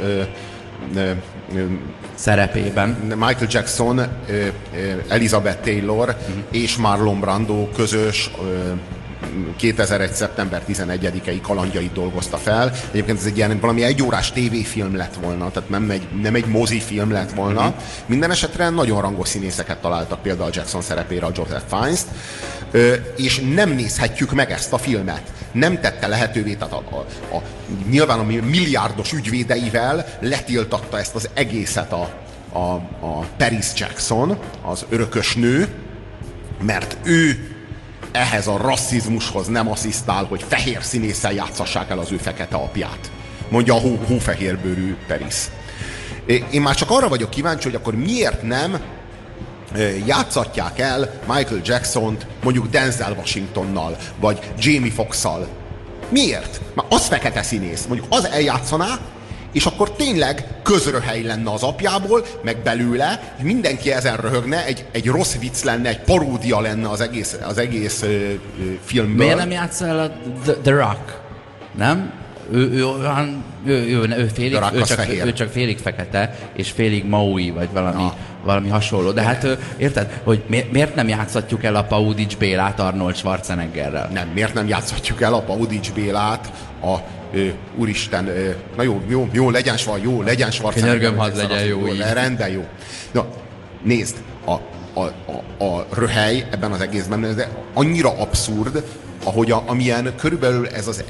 szerepében. Michael Jackson, Elizabeth Taylor és Marlon Brando közös 2001. szeptember 11-i kalandjait dolgozta fel. Egyébként ez egy ilyen valami egyórás tévéfilm lett volna, tehát nem egy mozifilm lett volna. Minden esetre nagyon rangos színészeket találtak például Jackson szerepére, a Joseph Fiennes-t, és nem nézhetjük meg ezt a filmet. Nem tette lehetővé, tehát nyilván a milliárdos ügyvédeivel letiltatta ezt az egészet a Paris Jackson, az örökös nő, mert ő ehhez a rasszizmushoz nem asszisztál, hogy fehér színésszel játszassák el az ő fekete apját. Mondja a hófehérbőrű Paris. Én már csak arra vagyok kíváncsi, hogy akkor miért nem játszatják el Michael Jacksont mondjuk Denzel Washingtonnal, vagy Jamie Foxxal. Miért? Már az fekete színész. Mondjuk az eljátszaná, és akkor tényleg közröhely lenne az apjából, meg belőle, és mindenki ezen röhögne, egy rossz vicc lenne, egy paródia lenne az egész filmből. Miért nem játssza el a The Rock? Nem? Ő csak félig fekete, és félig maui, vagy valami hasonló. De hát érted, hogy miért nem játszhatjuk el a Paudics Bélát Arnold Schwarzeneggerrel? Nem, miért nem játszhatjuk el a Paudics Bélát úristen, na jó, legyen Schwarzenegger. Könyörgöm, hadd legyen jó így. Rendben, jó. Na, nézd, a röhely ebben az egészben ez annyira abszurd, ahogy amilyen körülbelül ez az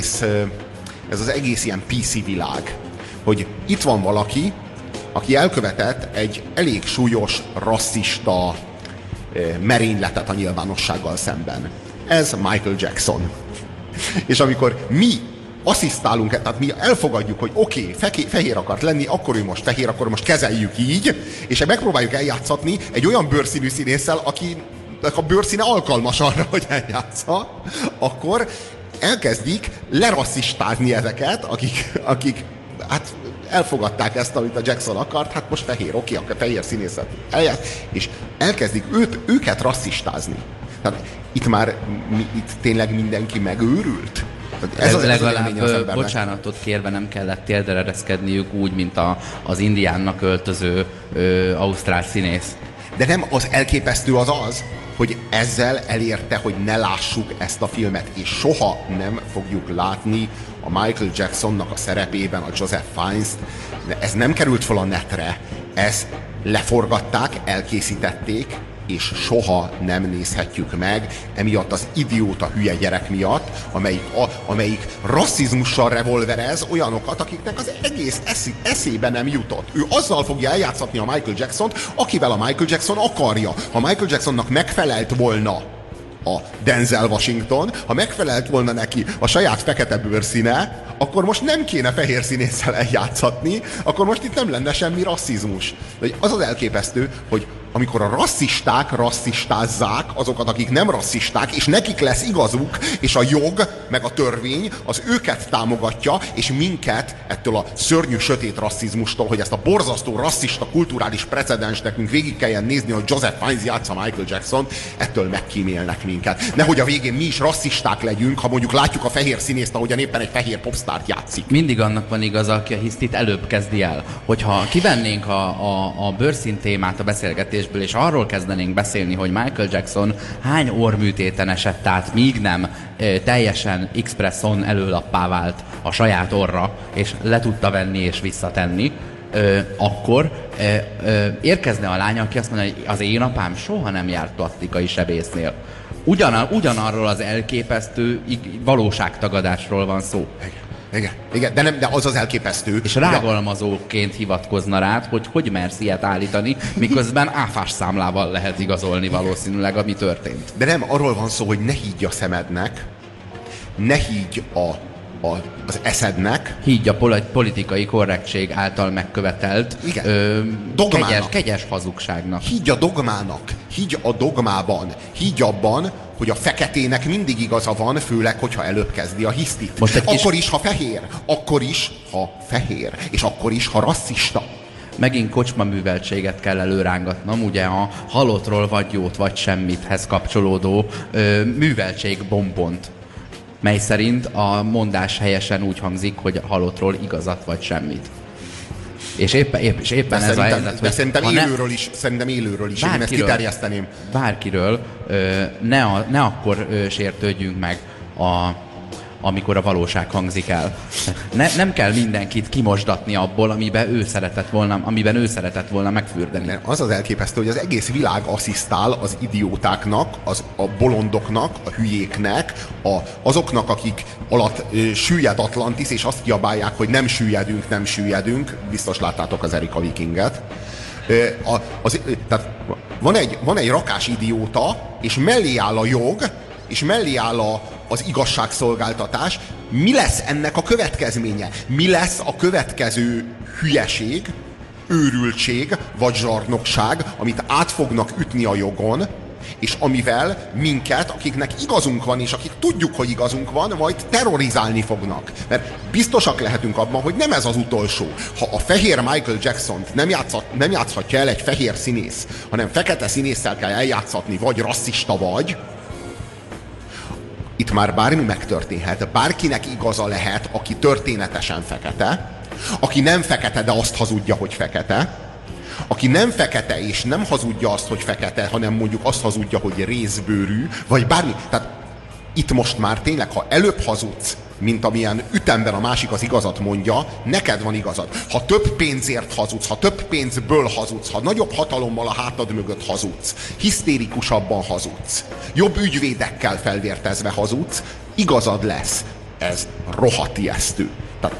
egész ilyen PC világ, hogy itt van valaki, aki elkövetett egy elég súlyos, rasszista merényletet a nyilvánossággal szemben. Ez Michael Jackson. És amikor mi asszisztálunk, tehát mi elfogadjuk, hogy oké, fehér akart lenni, akkor ő most fehér, akkor most kezeljük így, és megpróbáljuk eljátszatni egy olyan bőrszínű színésszel, akinek a bőrszíne alkalmas arra, hogy eljátsza, akkor elkezdik lerasszistázni ezeket, akik hát elfogadták ezt, amit a Jackson akart, hát most fehér, oké, akkor fehér színészet eljátsz, és elkezdik őket rasszistázni. Tehát itt tényleg mindenki megőrült. Ez az legalább bocsánatot kérve nem kellett térdre ereszkedniük úgy, mint az indiánnak öltöző ausztrál színész. De nem, az elképesztő az, hogy ezzel elérte, hogy ne lássuk ezt a filmet, és soha nem fogjuk látni a Michael Jacksonnak a szerepében a Joseph Fiennes-t. Ez nem került fel a netre, ezt leforgatták, elkészítették, és soha nem nézhetjük meg, emiatt az idióta hülye gyerek miatt, amelyik rasszizmussal revolverez olyanokat, akiknek az egész eszébe nem jutott. Ő azzal fogja eljátszatni a Michael Jacksont, akivel a Michael Jackson akarja. Ha Michael Jacksonnak megfelelt volna a Denzel Washington, ha megfelelt volna neki a saját fekete bőrszíne, akkor most nem kéne fehér színésszel eljátszatni, akkor most itt nem lenne semmi rasszizmus. De az az elképesztő, hogy amikor a rasszisták rasszistázzák azokat, akik nem rasszisták, és nekik lesz igazuk, és a jog, meg a törvény az őket támogatja, és minket ettől a szörnyű, sötét rasszizmustól, hogy ezt a borzasztó, rasszista, kulturális precedens nekünk végig kelljen nézni, hogy Joseph Fiennes játsza Michael Jackson, ettől megkímélnek minket. Nehogy a végén mi is rasszisták legyünk, ha mondjuk látjuk a fehér színészt, ahogyan éppen egy fehér popstárt játszik. Mindig annak van igaza, aki a hisztit előbb kezdi el. Hogyha kivennénk a bőrszín témát a beszélgetésből, és arról kezdenénk beszélni, hogy Michael Jackson hány orrműtéten esett át, míg nem teljesen expresson előlappá vált a saját orra, és le tudta venni és visszatenni, akkor érkezne a lány, aki azt mondja, hogy az én apám soha nem járt plastikai sebésznél. Ugyanarról az elképesztő valóságtagadásról van szó. Igen, de az az elképesztő. És rágalmazóként hivatkozna rád, hogy mersz ilyet állítani, miközben áfás számlával lehet igazolni valószínűleg, ami történt. De nem, arról van szó, hogy ne higgy a szemednek, ne higgy az eszednek. Higgy a politikai korrektség által megkövetelt kegyes hazugságnak. Higgy a dogmának, higgy a dogmában, higgy abban, hogy a feketének mindig igaza van, főleg, hogyha előbb kezdi a hisztit. Akkor is, ha fehér, és akkor is, ha rasszista. Megint kocsma műveltséget kell előrángatnom, ugye a halottról vagy jót, vagy semmithez kapcsolódó műveltségbombont, mely szerint a mondás helyesen úgy hangzik, hogy halottról igazat vagy semmit. És éppen ez a helyzet, hogy szerintem élőről is, én ezt kiterjeszteném. Bárkiről ne akkor sértődjünk meg, amikor a valóság hangzik el. Nem kell mindenkit kimosdatni abból, amiben ő szeretett volna megfürdeni. De az az elképesztő, hogy az egész világ asszisztál az idiótáknak, a bolondoknak, a hülyéknek, azoknak, akik alatt süllyed Atlantis, és azt kiabálják, hogy nem süllyedünk. Biztos láttátok az Erika Vikinget. Tehát van egy rakás idióta, és mellé áll a jog, és mellé áll az igazságszolgáltatás. Mi lesz ennek a következménye? Mi lesz a következő hülyeség, őrültség vagy zsarnokság, amit át fognak ütni a jogon, és amivel minket, akiknek igazunk van, és akik tudjuk, hogy igazunk van, majd terrorizálni fognak. Mert biztosak lehetünk abban, hogy nem ez az utolsó. Ha a fehér Michael Jacksont nem játszhatja el egy fehér színész, hanem fekete színésszel kell eljátszatni, vagy rasszista vagy, itt már bármi megtörténhet. Bárkinek igaza lehet, aki történetesen fekete, aki nem fekete, de azt hazudja, hogy fekete, aki nem fekete és nem hazudja azt, hogy fekete, hanem mondjuk azt hazudja, hogy részbőrű, vagy bármi. Tehát itt most már tényleg, ha előbb hazudsz, mint amilyen ütemben a másik az igazat mondja, neked van igazad. Ha több pénzért hazudsz, ha több pénzből hazudsz, ha nagyobb hatalommal a hátad mögött hazudsz, hisztérikusabban hazudsz, jobb ügyvédekkel felvértezve hazudsz, igazad lesz. Ez rohadt ijesztő. Tehát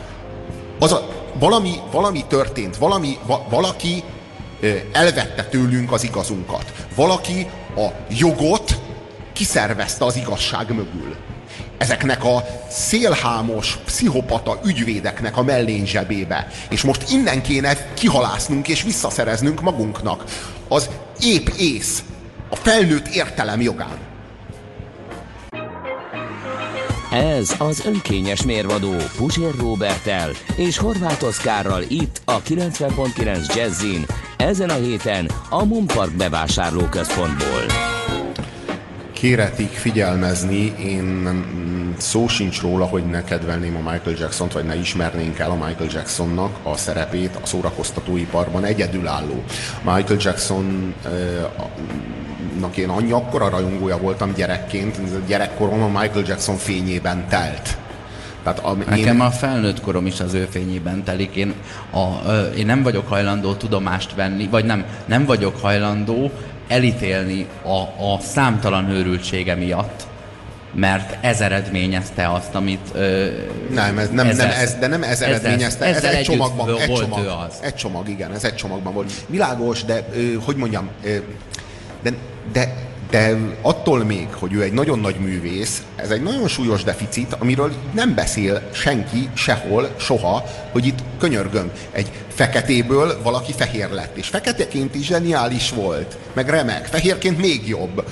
valami történt, valaki elvette tőlünk az igazunkat. Valaki a jogot kiszervezte az igazság mögül. Ezeknek a szélhámos, pszichopata ügyvédeknek a mellényzsebébe. És most innen kéne kihalásznunk és visszaszereznünk magunknak az épp ész, a felnőtt értelem jogán. Ez az önkényes mérvadó Puzsér Róberttel és Horváth Oszkárral itt a 90.9 Jazzin, ezen a héten a Mumpark bevásárlóközpontból. Kéretik figyelmezni, én szó sincs róla, hogy ne kedvelném a Michael Jacksont, vagy ne ismernénk el a Michael Jacksonnak a szerepét a szórakoztatóiparban, egyedülálló. Michael Jacksonnak én akkora rajongója voltam gyerekként, gyerekkorom a Michael Jackson fényében telt. Nekem a felnőtt korom is az ő fényében telik. Én nem vagyok hajlandó tudomást venni, vagy nem vagyok hajlandó elítélni a számtalan őrültsége miatt, mert ez eredményezte azt, amit... Nem ez eredményezte, ez egy csomagban. Egy csomag, igen, ez egy csomagban volt. Világos, de hogy mondjam, de attól még, hogy ő egy nagyon nagy művész, ez egy nagyon súlyos deficit, amiről nem beszél senki sehol, soha, hogy itt könyörgöm. Egy feketéből valaki fehér lett, és feketeként is zseniális volt, meg remek, fehérként még jobb.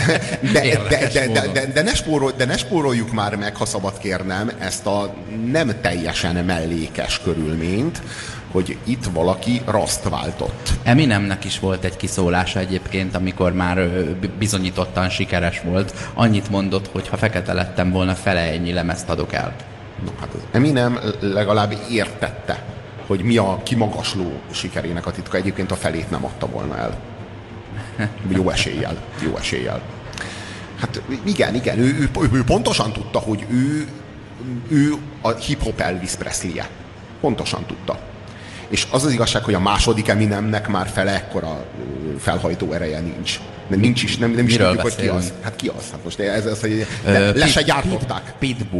De ne spóroljuk már meg, ha szabad kérnem, ezt a nem teljesen mellékes körülményt, hogy itt valaki raszt váltott. Eminemnek is volt egy kiszólása egyébként, amikor már bizonyítottan sikeres volt. Annyit mondott, hogy ha fekete lettem volna, fele ennyi lemezt adok el. Na, hát az Eminem legalább értette, hogy mi a kimagasló sikerének a titka. Egyébként a felét nem adta volna el. Jó eséllyel. Hát igen, ő pontosan tudta, hogy ő a hip-hop Elvis Presley-je. Pontosan tudta. És az az igazság, hogy a második Eminemnek már fele ekkora felhajtó ereje nincs. De nincs is, nem is tudjuk, hogy ki az. Hát ki az? Hát most hogy le se gyártották.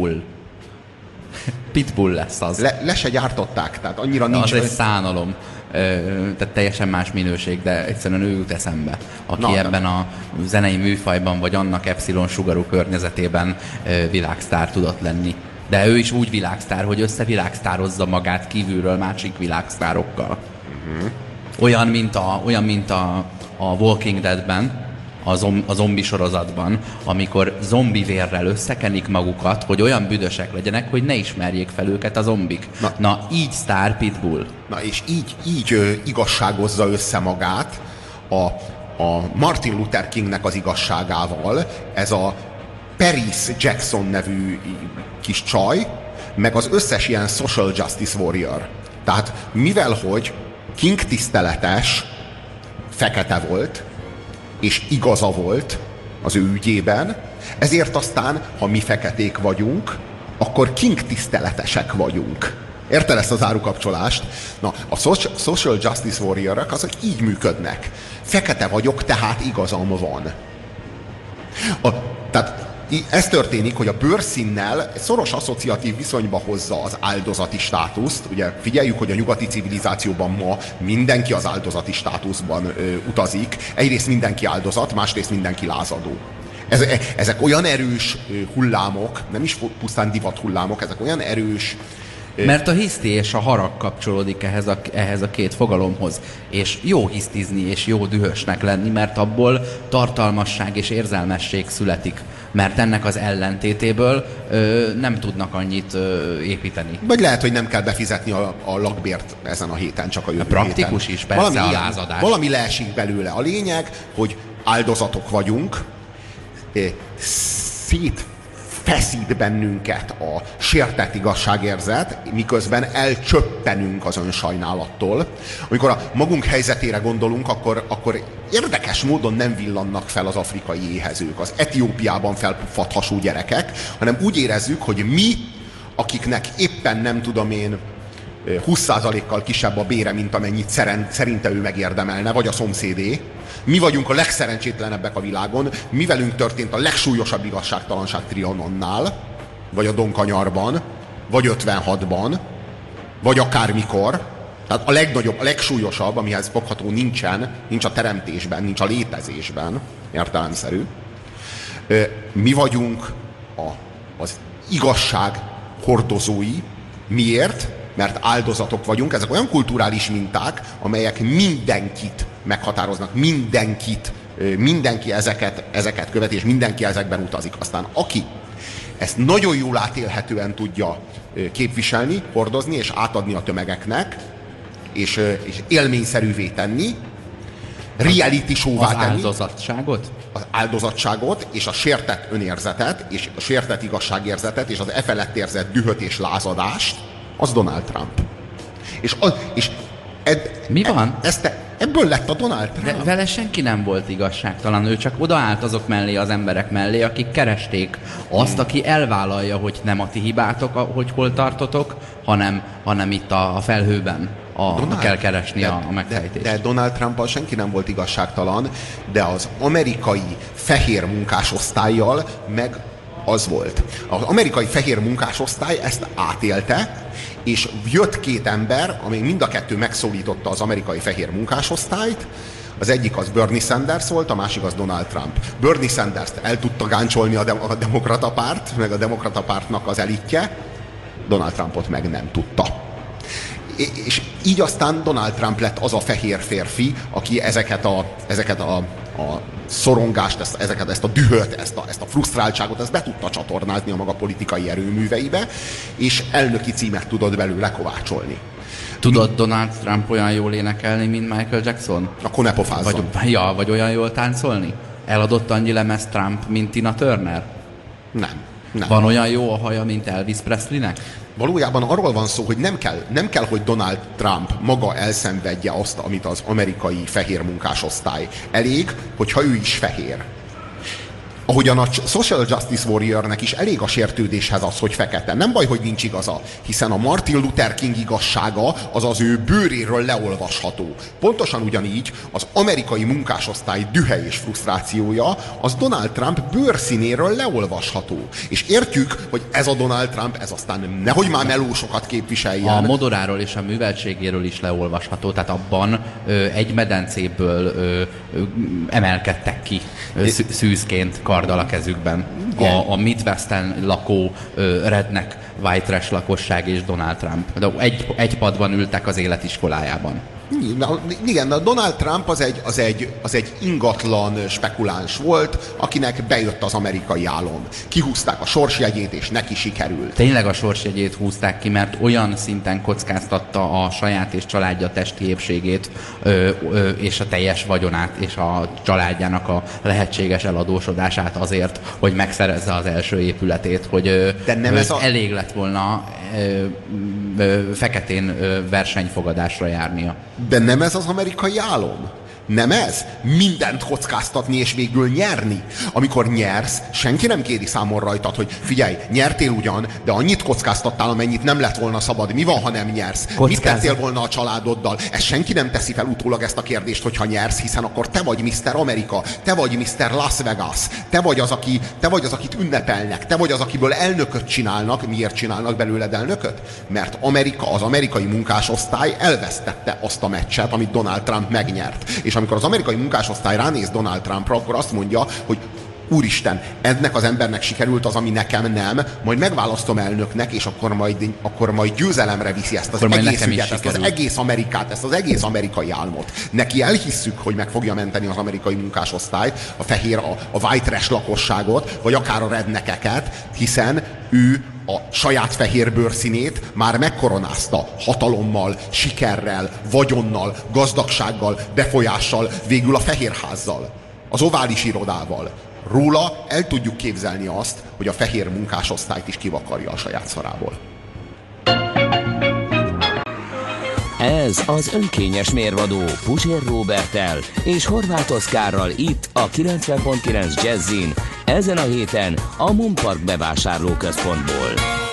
Pitbull lesz az. Le se gyártották, tehát annyira nincs. Az egy szánalom. Tehát teljesen más minőség, de egyszerűen ő jut eszembe, aki ebben a zenei műfajban, vagy annak epsilon sugarú környezetében világsztár tudott lenni. De ő is úgy világsztár, hogy összevilágsztározza magát kívülről másik világsztárokkal. Olyan, mint a Walking Deadben, a zombi sorozatban, amikor zombi vérrel összekenik magukat, hogy olyan büdösek legyenek, hogy ne ismerjék fel őket a zombik. Na így sztár Pitbull. Na és így igazságozza össze magát a Martin Luther Kingnek az igazságával, ez a Paris Jackson nevű kis csaj, meg az összes ilyen social justice warrior. Tehát mivel, hogy King tiszteletes, fekete volt, és igaza volt az ő ügyében, ezért aztán, ha mi feketék vagyunk, akkor King tiszteletesek vagyunk. Érted ezt az árukapcsolást? Na, a social justice warriorok azok így működnek. Fekete vagyok, tehát igazam van. Tehát Ez történik, hogy a bőrszínnel szoros asszociatív viszonyba hozza az áldozati státuszt. Ugye figyeljük, hogy a nyugati civilizációban ma mindenki az áldozati státuszban utazik. Egyrészt mindenki áldozat, másrészt mindenki lázadó. Ezek olyan erős hullámok, nem is pusztán divat hullámok, ezek olyan erős... Mert a hiszti és a harag kapcsolódik ehhez a két fogalomhoz. És jó hisztizni és jó dühösnek lenni, mert abból tartalmasság és érzelmesség születik. Mert ennek az ellentétéből nem tudnak annyit építeni. Vagy lehet, hogy nem kell befizetni a lakbért ezen a héten, csak a jövő praktikus héten. Is, persze, a lázadás. Valami leesik belőle. A lényeg, hogy áldozatok vagyunk, szétfeszít bennünket a sértett igazságérzet, miközben elcsöppenünk az önsajnálattól. Amikor a magunk helyzetére gondolunk, akkor érdekes módon nem villannak fel az afrikai éhezők, az Etiópiában felpuffat hasú gyerekek, hanem úgy érezzük, hogy mi, akiknek éppen nem tudom én 20%-kal kisebb a bére, mint amennyit szerinte ő megérdemelne, vagy a szomszédé. Mi vagyunk a legszerencsétlenebbek a világon, mi velünk történt a legsúlyosabb igazságtalanság Trianonnál, vagy a Donkanyarban, vagy 56-ban, vagy akármikor. Tehát a legnagyobb, a legsúlyosabb, amihez fogható nincs a teremtésben, nincs a létezésben, értelemszerű. Mi vagyunk az igazság hordozói. Miért? Mert áldozatok vagyunk. Ezek olyan kulturális minták, amelyek mindenkit meghatároznak, mindenki ezeket követi, és mindenki ezekben utazik. Aztán aki ezt nagyon jól átélhetően tudja képviselni, hordozni és átadni a tömegeknek, és élményszerűvé tenni, reality show-vá tenni. Az áldozatságot, és a sértett önérzetet, és a sértett igazságérzetet, és az felett érzett dühöt és lázadást, az Donald Trump. Mi van? Ebből lett a Donald Trump. Vele senki nem volt igazságtalan, ő csak odaállt azok mellé, az emberek mellé, akik keresték azt, aki elvállalja, hogy nem a ti hibátok, hogy hol tartotok, hanem itt a felhőben kell keresni a megfejtést. De Donald Trumpal senki nem volt igazságtalan, de az amerikai fehér munkásosztállyal meg az volt. Az amerikai fehér munkásosztály ezt átélte, és jött két ember, amely mind a kettő megszólította az amerikai fehér munkásosztályt. Az egyik az Bernie Sanders volt, a másik az Donald Trump. Bernie Sanders-t el tudta gáncsolni a demokrata párt, meg a demokrata pártnak az elitje, Donald Trumpot meg nem tudta. És így aztán Donald Trump lett az a fehér férfi, aki ezeket a szorongást, ezt a dühöt, ezt a frusztráltságot, ezt be tudta csatornázni a maga politikai erőműveibe, és elnöki címet tudott belőle kovácsolni. Tudott Donald Trump olyan jól énekelni, mint Michael Jackson? Akkor ne pofázzon. Vagy olyan jól táncolni? Eladott annyi lemezt Trump, mint Tina Turner? Nem. Van olyan jó a haja, mint Elvis Presleynek? Valójában arról van szó, hogy nem kell, hogy Donald Trump maga elszenvedje azt, amit az amerikai fehér munkásosztály. Elég, hogyha ő is fehér. Ahogyan a Social Justice Warriornek is elég a sértődéshez az, hogy fekete. Nem baj, hogy nincs igaza, hiszen a Martin Luther King igazsága az az ő bőréről leolvasható. Pontosan ugyanígy az amerikai munkásosztály dühe és frusztrációja az Donald Trump bőrszínéről leolvasható. És értjük, hogy ez a Donald Trump, ez aztán nehogy már melósokat képviseljen. A modoráról és a műveltségéről is leolvasható, tehát abban egy medencéből emelkedtek ki szűzként karddal a kezükben. A Midwesten lakó redneck white trash lakosság és Donald Trump. De egy padban ültek az életiskolájában. Igen, a Donald Trump az egy ingatlan spekuláns volt, akinek bejött az amerikai álom. Kihúzták a sorsjegyét, és neki sikerült. Tényleg a sorsjegyét húzták ki, mert olyan szinten kockáztatta a saját és családja testi épségét, és a teljes vagyonát, és a családjának a lehetséges eladósodását azért, hogy megszerezze az első épületét, hogy elég lett volna feketén versenyfogadásra járnia. De nem ez az amerikai álom? Nem ez? Mindent kockáztatni és végül nyerni. Amikor nyersz, senki nem kéri számon rajtad, hogy figyelj, nyertél ugyan, de annyit kockáztattál, amennyit nem lett volna szabad. Mi van, ha nem nyersz? Mit tettél volna a családoddal? Ezt senki nem teszi fel utólag ezt a kérdést, hogyha nyersz, hiszen akkor te vagy Mr. Amerika, te vagy Mr. Las Vegas, te vagy az, akit ünnepelnek, te vagy az, akiből elnököt csinálnak. Miért csinálnak belőled elnököt? Mert az amerikai munkásosztály elvesztette azt a meccset, amit Donald Trump megnyert. És amikor az amerikai munkásosztály ránéz Donald Trumpra, akkor azt mondja, hogy úristen, ennek az embernek sikerült az, ami nekem nem, majd megválasztom elnöknek, és akkor majd győzelemre viszi ezt az egész ügyet, ezt az egész Amerikát, ezt az egész amerikai álmot. Neki elhisszük, hogy meg fogja menteni az amerikai munkásosztályt, a white trash lakosságot, vagy akár a rednekeket, hiszen ő a saját fehér bőrszínét már megkoronázta hatalommal, sikerrel, vagyonnal, gazdagsággal, befolyással, végül a Fehérházzal, az ovális irodával. Róla el tudjuk képzelni azt, hogy a fehér munkásosztályt is kivakarja a saját szarából. Ez az önkényes mérvadó Puzsér Róberttel és Horváth Oszkárral itt a 90.9 Jazzin, ezen a héten a Moon Park bevásárlóközpontból.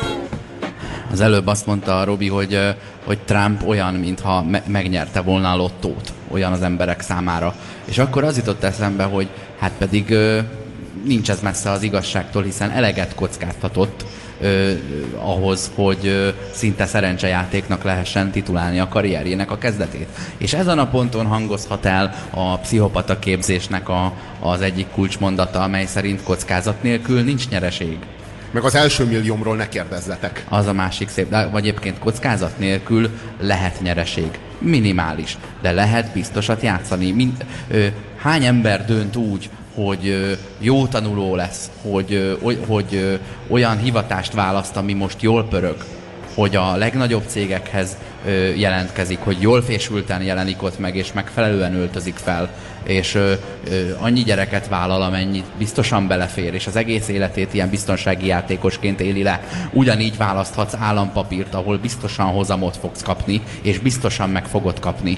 Az előbb azt mondta a Robi, hogy Trump olyan, mintha megnyerte volna a lottót, olyan az emberek számára. És akkor az jutott eszembe, hogy hát pedig nincs ez messze az igazságtól, hiszen eleget kockáztatott ahhoz, hogy szinte szerencsejátéknak lehessen titulálni a karrierjének a kezdetét. És ezen a ponton hangozhat el a pszichopata képzésnek az egyik kulcsmondata, amely szerint kockázat nélkül nincs nyereség. Meg az első milliómról ne kérdezzetek. Az a másik szép, de vagy egyébként kockázat nélkül lehet nyereség. Minimális, de lehet biztosat játszani. Hány ember dönt úgy, hogy jó tanuló lesz, hogy olyan hivatást választ, ami most jól pörög, hogy a legnagyobb cégekhez jelentkezik, hogy jól fésülten jelenik ott meg, és megfelelően öltözik fel, és annyi gyereket vállal, amennyit biztosan belefér, és az egész életét ilyen biztonsági játékosként éli le. Ugyanígy választhatsz állampapírt, ahol biztosan hozamot fogsz kapni, és biztosan meg fogod kapni.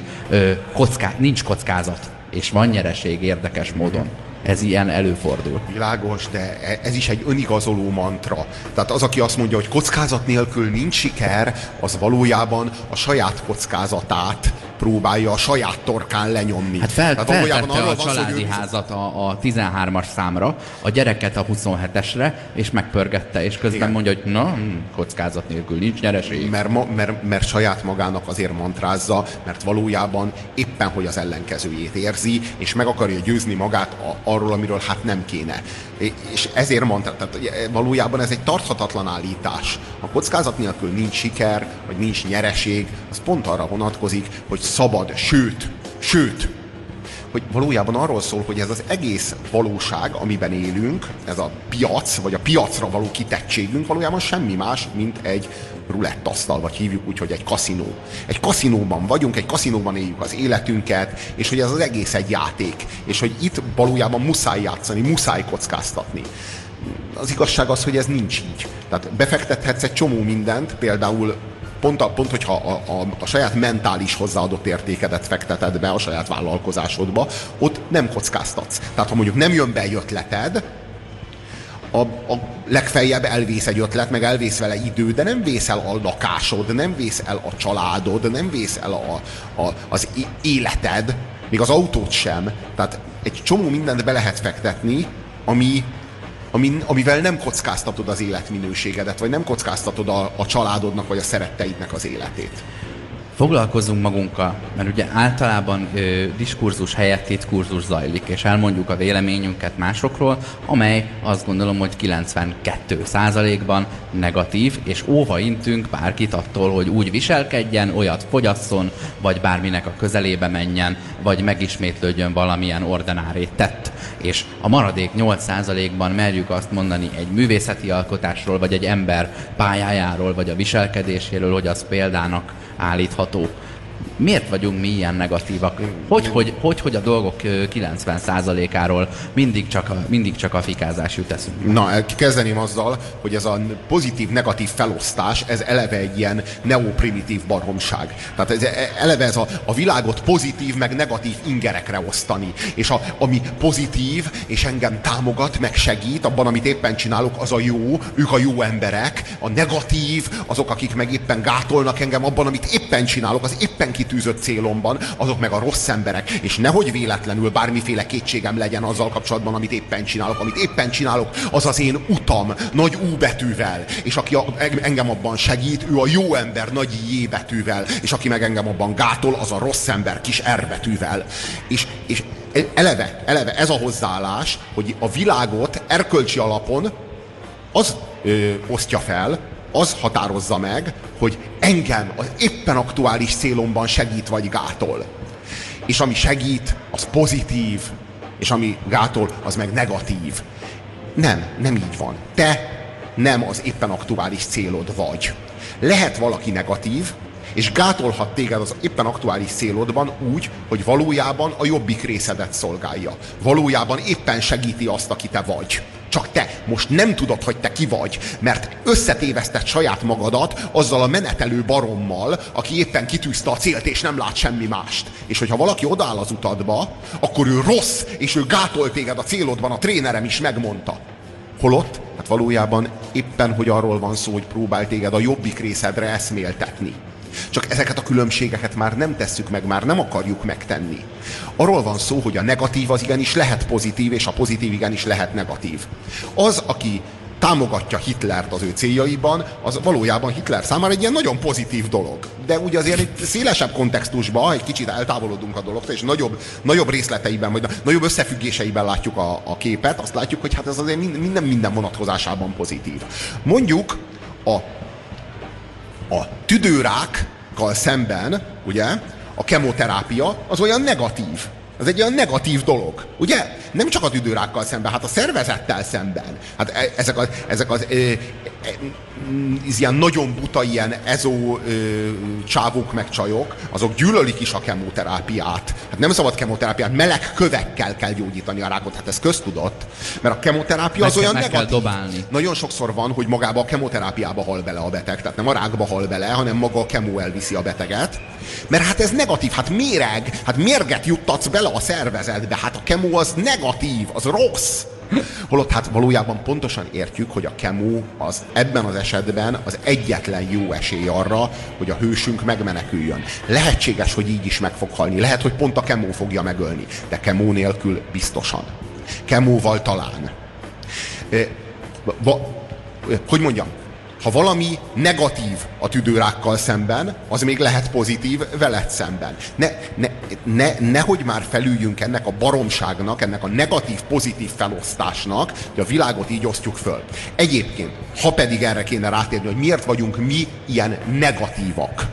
Nincs kockázat, és van nyereség érdekes módon. Ez ilyen előfordul. Világos, de ez is egy önigazoló mantra. Tehát az, aki azt mondja, hogy kockázat nélkül nincs siker, az valójában a saját kockázatát próbálja a saját torkán lenyomni. Hát feltette a családi házat a 13-as számra, a gyereket a 27-esre, és megpörgette, és közben mondja, hogy kockázat nélkül nincs nyereség. Mert saját magának azért mantrázza, mert valójában éppen, hogy az ellenkezőjét érzi, és meg akarja győzni magát arról, amiről hát nem kéne. És ezért mondta, tehát valójában ez egy tarthatatlan állítás. A kockázat nélkül nincs siker, vagy nincs nyereség, az pont arra vonatkozik, hogy szabad, sőt, hogy valójában arról szól, hogy ez az egész valóság, amiben élünk, ez a piac, vagy a piacra való kitettségünk valójában semmi más, mint egy rulettasztal, vagy hívjuk úgy, hogy egy kaszinó. Egy kaszinóban vagyunk, egy kaszinóban éljük az életünket, és hogy ez az egész egy játék, és hogy itt valójában muszáj játszani, muszáj kockáztatni. Az igazság az, hogy ez nincs így. Tehát befektethetsz egy csomó mindent, például pont hogyha a saját mentális hozzáadott értékedet fekteted be a saját vállalkozásodba, ott nem kockáztatsz. Tehát ha mondjuk nem jön be egy ötleted, a legfeljebb elvész egy ötlet, meg elvész vele idő, de nem vész el a lakásod, nem vész el a családod, nem vész el az életed, még az autót sem. Tehát egy csomó mindent be lehet fektetni, amivel nem kockáztatod az életminőségedet, vagy nem kockáztatod a családodnak, vagy a szeretteidnek az életét. Foglalkozzunk magunkkal, mert ugye általában diskurzus helyett itt kurzus zajlik, és elmondjuk a véleményünket másokról, amely azt gondolom, hogy 92%-ban negatív, és óva intünk bárkit attól, hogy úgy viselkedjen, olyat fogyasszon, vagy bárminek a közelébe menjen, vagy megismétlődjön valamilyen ordinári tett. És a maradék 8%-ban merjük azt mondani egy művészeti alkotásról, vagy egy ember pályájáról, vagy a viselkedéséről, hogy az példának állítható. Miért vagyunk mi ilyen negatívak? Hogy a dolgok 90%-áról mindig csak a fikázás jut eszünk? Na, kezdeném azzal, hogy ez a pozitív-negatív felosztás, ez eleve egy ilyen neoprimitív baromság. Tehát eleve ez a világot pozitív meg negatív ingerekre osztani. És ami pozitív, és engem támogat, meg segít, abban, amit éppen csinálok, az a jó, ők a jó emberek. A negatív, azok, akik meg éppen gátolnak engem abban, amit éppen csinálok, az éppen kitűzött célomban, azok meg a rossz emberek. És nehogy véletlenül bármiféle kétségem legyen azzal kapcsolatban, amit éppen csinálok. Amit éppen csinálok, az az én utam, nagy U betűvel. És aki engem abban segít, ő a jó ember, nagy J betűvel. És aki meg engem abban gátol, az a rossz ember, kis R betűvel. És eleve ez a hozzáállás, hogy a világot erkölcsi alapon az osztja fel, az határozza meg, hogy engem az éppen aktuális célomban segít vagy gátol. És ami segít, az pozitív, és ami gátol, az meg negatív. Nem így van. Te nem az éppen aktuális célod vagy. Lehet valaki negatív, és gátolhat téged az éppen aktuális célodban úgy, hogy valójában a jobbik részedet szolgálja. Valójában éppen segíti azt, aki te vagy. Csak te most nem tudod, hogy te ki vagy, mert összetéveszted saját magadat azzal a menetelő barommal, aki éppen kitűzte a célt, és nem lát semmi mást. És hogyha valaki odáll az utadba, akkor ő rossz, és ő gátol téged a célodban, a trénerem is megmondta. Holott, hát valójában éppen, hogy arról van szó, hogy próbál téged a jobbik részedre eszméltetni. Csak ezeket a különbségeket már nem tesszük meg, már nem akarjuk megtenni. Arról van szó, hogy a negatív az igenis lehet pozitív, és a pozitív igenis lehet negatív. Az, aki támogatja Hitlert az ő céljaiban, az valójában Hitler számára egy ilyen nagyon pozitív dolog. De ugye azért egy szélesebb kontextusban egy kicsit eltávolodunk a dologtól, és nagyobb részleteiben, vagy nagyobb összefüggéseiben látjuk a képet, azt látjuk, hogy hát ez azért minden vonatkozásában pozitív. Mondjuk a tüdőrákkal szemben, ugye, a kemoterápia az olyan negatív. Ez egy olyan negatív dolog, ugye? Nem csak a tüdőrákkal szemben, hát a szervezettel szemben. Hát ezek az ilyen nagyon buta, ilyen ezó csávók meg csajok, azok gyűlölik is a kemoterápiát. Hát nem szabad kemoterápiát, meleg kövekkel kell gyógyítani a rákot, hát ez köztudott. Mert a kemoterápia az olyan negatív. Nagyon sokszor van, hogy magába a kemoterápiába hal bele a beteg, tehát nem a rákba hal bele, hanem maga a kemó elviszi a beteget. Mert hát ez negatív, hát méreg, hát mérget juttatsz bele a szervezetbe, hát a kemó az negatív, az rossz. Holott hát valójában pontosan értjük, hogy a kemó az ebben az esetben az egyetlen jó esély arra, hogy a hősünk megmeneküljön. Lehetséges, hogy így is meg fog halni. Lehet, hogy pont a kemó fogja megölni. De kemó nélkül biztosan. Kemóval talán. Hogy mondjam? Ha valami negatív a tüdőrákkal szemben, az még lehet pozitív veled szemben. Nehogy már felüljünk ennek a baromságnak, ennek a negatív-pozitív felosztásnak, hogy a világot így osztjuk föl. Egyébként, ha pedig erre kéne rátérni, hogy miért vagyunk mi ilyen negatívak.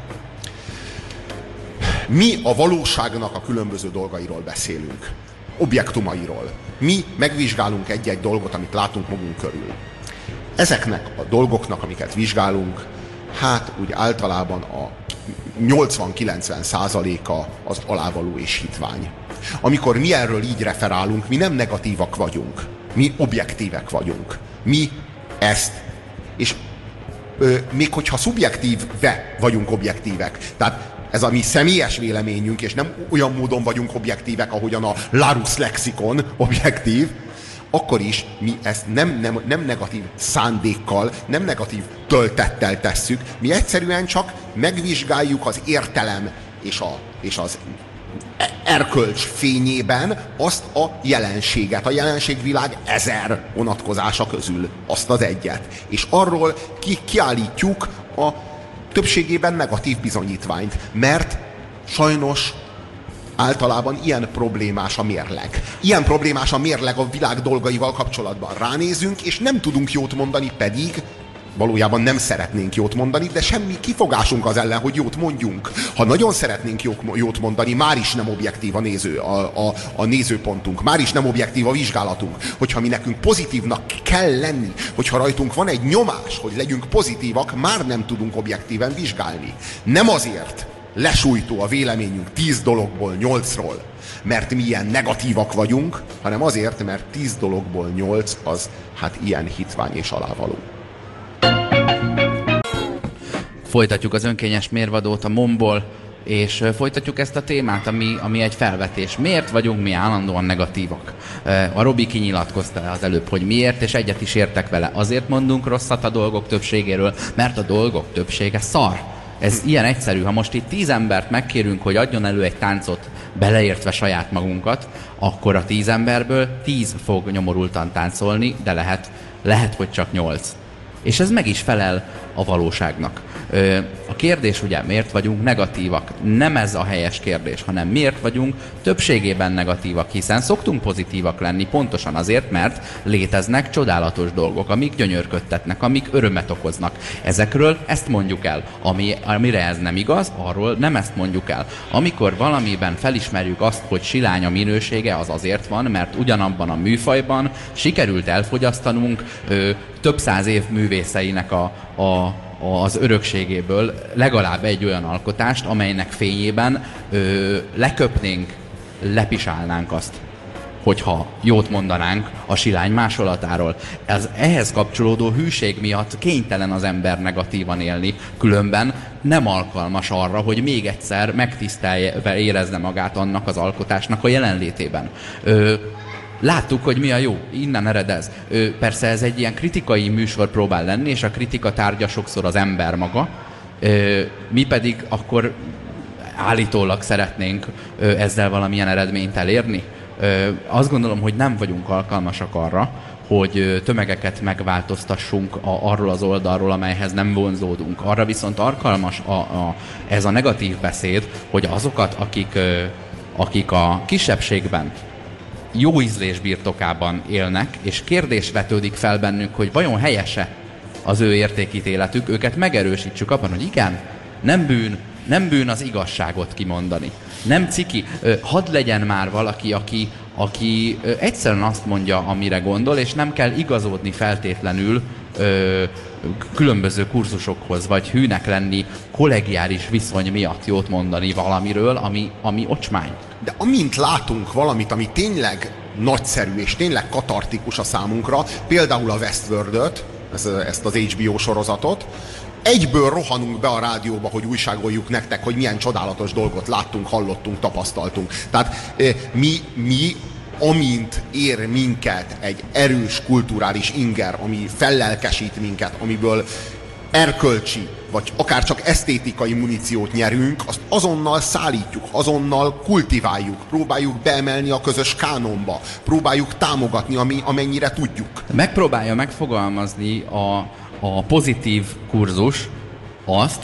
Mi a valóságnak a különböző dolgairól beszélünk. Objektumairól. Mi megvizsgálunk egy-egy dolgot, amit látunk magunk körül. Ezeknek a dolgoknak, amiket vizsgálunk, hát úgy általában a 80-90%-a az alávaló és hitvány. Amikor mi erről így referálunk, mi nem negatívak vagyunk, mi objektívek vagyunk. Mi ezt, és még hogyha szubjektíve vagyunk objektívek, tehát ez a mi személyes véleményünk, és nem olyan módon vagyunk objektívek, ahogyan a Larousse lexikon objektív, akkor is mi ezt nem negatív szándékkal, nem negatív töltettel tesszük, mi egyszerűen csak megvizsgáljuk az értelem és az erkölcs fényében azt a jelenséget, a jelenségvilág 1000 vonatkozása közül azt az egyet. És arról kiállítjuk a többségében negatív bizonyítványt, mert sajnos általában ilyen problémás a mérleg. Ilyen problémás a mérleg a világ dolgaival kapcsolatban. Ránézünk, és nem tudunk jót mondani, pedig valójában nem szeretnénk jót mondani, de semmi kifogásunk az ellen, hogy jót mondjunk. Ha nagyon szeretnénk jót mondani, már is nem objektív a nézőpontunk, már is nem objektív a vizsgálatunk. Hogyha mi nekünk pozitívnak kell lenni, hogyha rajtunk van egy nyomás, hogy legyünk pozitívak, már nem tudunk objektíven vizsgálni. Nem azért, lesújtó a véleményünk 10 dologból 8-ról, mert mi ilyen negatívak vagyunk, hanem azért, mert 10 dologból 8 az hát ilyen hitvány és alávaló. Folytatjuk az önkényes mérvadót a MOM-ból, és folytatjuk ezt a témát, ami egy felvetés. Miért vagyunk mi állandóan negatívak? A Robi kinyilatkozta az előbb, hogy miért, és egyet is értek vele. Azért mondunk rosszat a dolgok többségéről, mert a dolgok többsége szar. Ez ilyen egyszerű. Ha most itt 10 embert megkérünk, hogy adjon elő egy táncot, beleértve saját magunkat, akkor a 10 emberből 10 fog nyomorultan táncolni, de lehet, hogy csak 8. És ez meg is felel a valóságnak. A kérdés ugye, miért vagyunk negatívak? Nem ez a helyes kérdés, hanem miért vagyunk többségében negatívak, hiszen szoktunk pozitívak lenni pontosan azért, mert léteznek csodálatos dolgok, amik gyönyörködtetnek, amik örömet okoznak. Ezekről ezt mondjuk el. Amire ez nem igaz, arról nem ezt mondjuk el. Amikor valamiben felismerjük azt, hogy silány a minősége, az azért van, mert ugyanabban a műfajban sikerült elfogyasztanunk több száz év művészeinek az örökségéből legalább egy olyan alkotást, amelynek fényében leköpnénk, lepisálnánk azt, hogyha jót mondanánk a silány másolatáról. Ehhez kapcsolódó hűség miatt kénytelen az ember negatívan élni, különben nem alkalmas arra, hogy még egyszer megtisztelve érezze magát annak az alkotásnak a jelenlétében. Láttuk, hogy mi a jó, innen ered ez. Persze ez egy ilyen kritikai műsor próbál lenni, és a kritika tárgya sokszor az ember maga. Mi pedig akkor állítólag szeretnénk ezzel valamilyen eredményt elérni. Azt gondolom, hogy nem vagyunk alkalmasak arra, hogy tömegeket megváltoztassunk arról az oldalról, amelyhez nem vonzódunk. Arra viszont alkalmas ez a negatív beszéd, hogy azokat, akik a kisebbségben jó ízlés birtokában élnek, és kérdés vetődik fel bennük, hogy vajon helyese az ő értékítéletük, őket megerősítsük abban, hogy igen, nem bűn az igazságot kimondani. Nem ciki. Hadd legyen már valaki, aki egyszerűen azt mondja, amire gondol, és nem kell igazodni feltétlenül különböző kurzusokhoz, vagy hűnek lenni, kollegiális viszony miatt jót mondani valamiről, ami ocsmány. De amint látunk valamit, ami tényleg nagyszerű és tényleg katartikus a számunkra, például a Westworld-öt, ezt az HBO sorozatot, egyből rohanunk be a rádióba, hogy újságoljuk nektek, hogy milyen csodálatos dolgot láttunk, hallottunk, tapasztaltunk. Tehát mi amint ér minket egy erős kulturális inger, ami fellelkesít minket, amiből erkölcsi, vagy akár csak esztétikai muníciót nyerünk, azt azonnal szállítjuk, azonnal kultiváljuk, próbáljuk beemelni a közös kánonba, próbáljuk támogatni, amennyire tudjuk. Megpróbálja megfogalmazni a pozitív kurzus azt,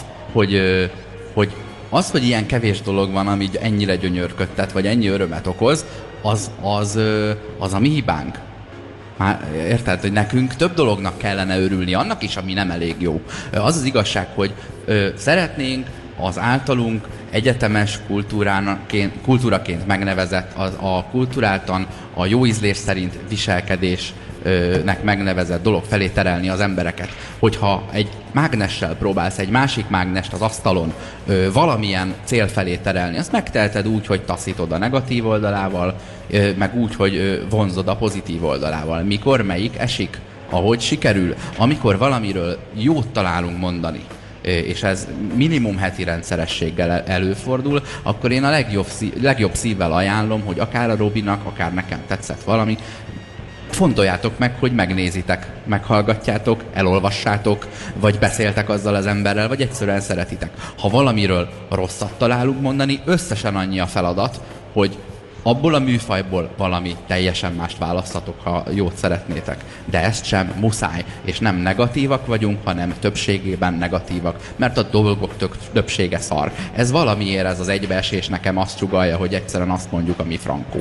hogy ilyen kevés dolog van, ami ennyire gyönyörködtet, vagy ennyi örömet okoz, az a mi hibánk. Már érted, hogy nekünk több dolognak kellene örülni, annak is, ami nem elég jó. Az az igazság, hogy szeretnénk az általunk egyetemes kultúraként megnevezett, a kulturáltan a jó ízlés szerint viselkedésnek megnevezett dolog felé terelni az embereket. Hogyha egy mágnessel próbálsz egy másik mágnest az asztalon valamilyen cél felé terelni, azt megteheted úgy, hogy taszítod a negatív oldalával, meg úgy, hogy vonzod a pozitív oldalával. Mikor melyik esik, ahogy sikerül, amikor valamiről jót találunk mondani, és ez minimum heti rendszerességgel előfordul, akkor én a legjobb szívvel ajánlom, hogy akár a Robinak, akár nekem tetszett valami, fontoljátok meg, hogy megnézitek, meghallgatjátok, elolvassátok, vagy beszéltek azzal az emberrel, vagy egyszerűen szeretitek. Ha valamiről rosszat találunk mondani, összesen annyi a feladat, hogy abból a műfajból valami teljesen mást választhatok, ha jót szeretnétek. De ezt sem muszáj, és nem negatívak vagyunk, hanem többségében negatívak, mert a dolgok többsége szar. Ez valamiért ez az egybeesés nekem azt sugallja, hogy egyszerűen azt mondjuk, ami frankó.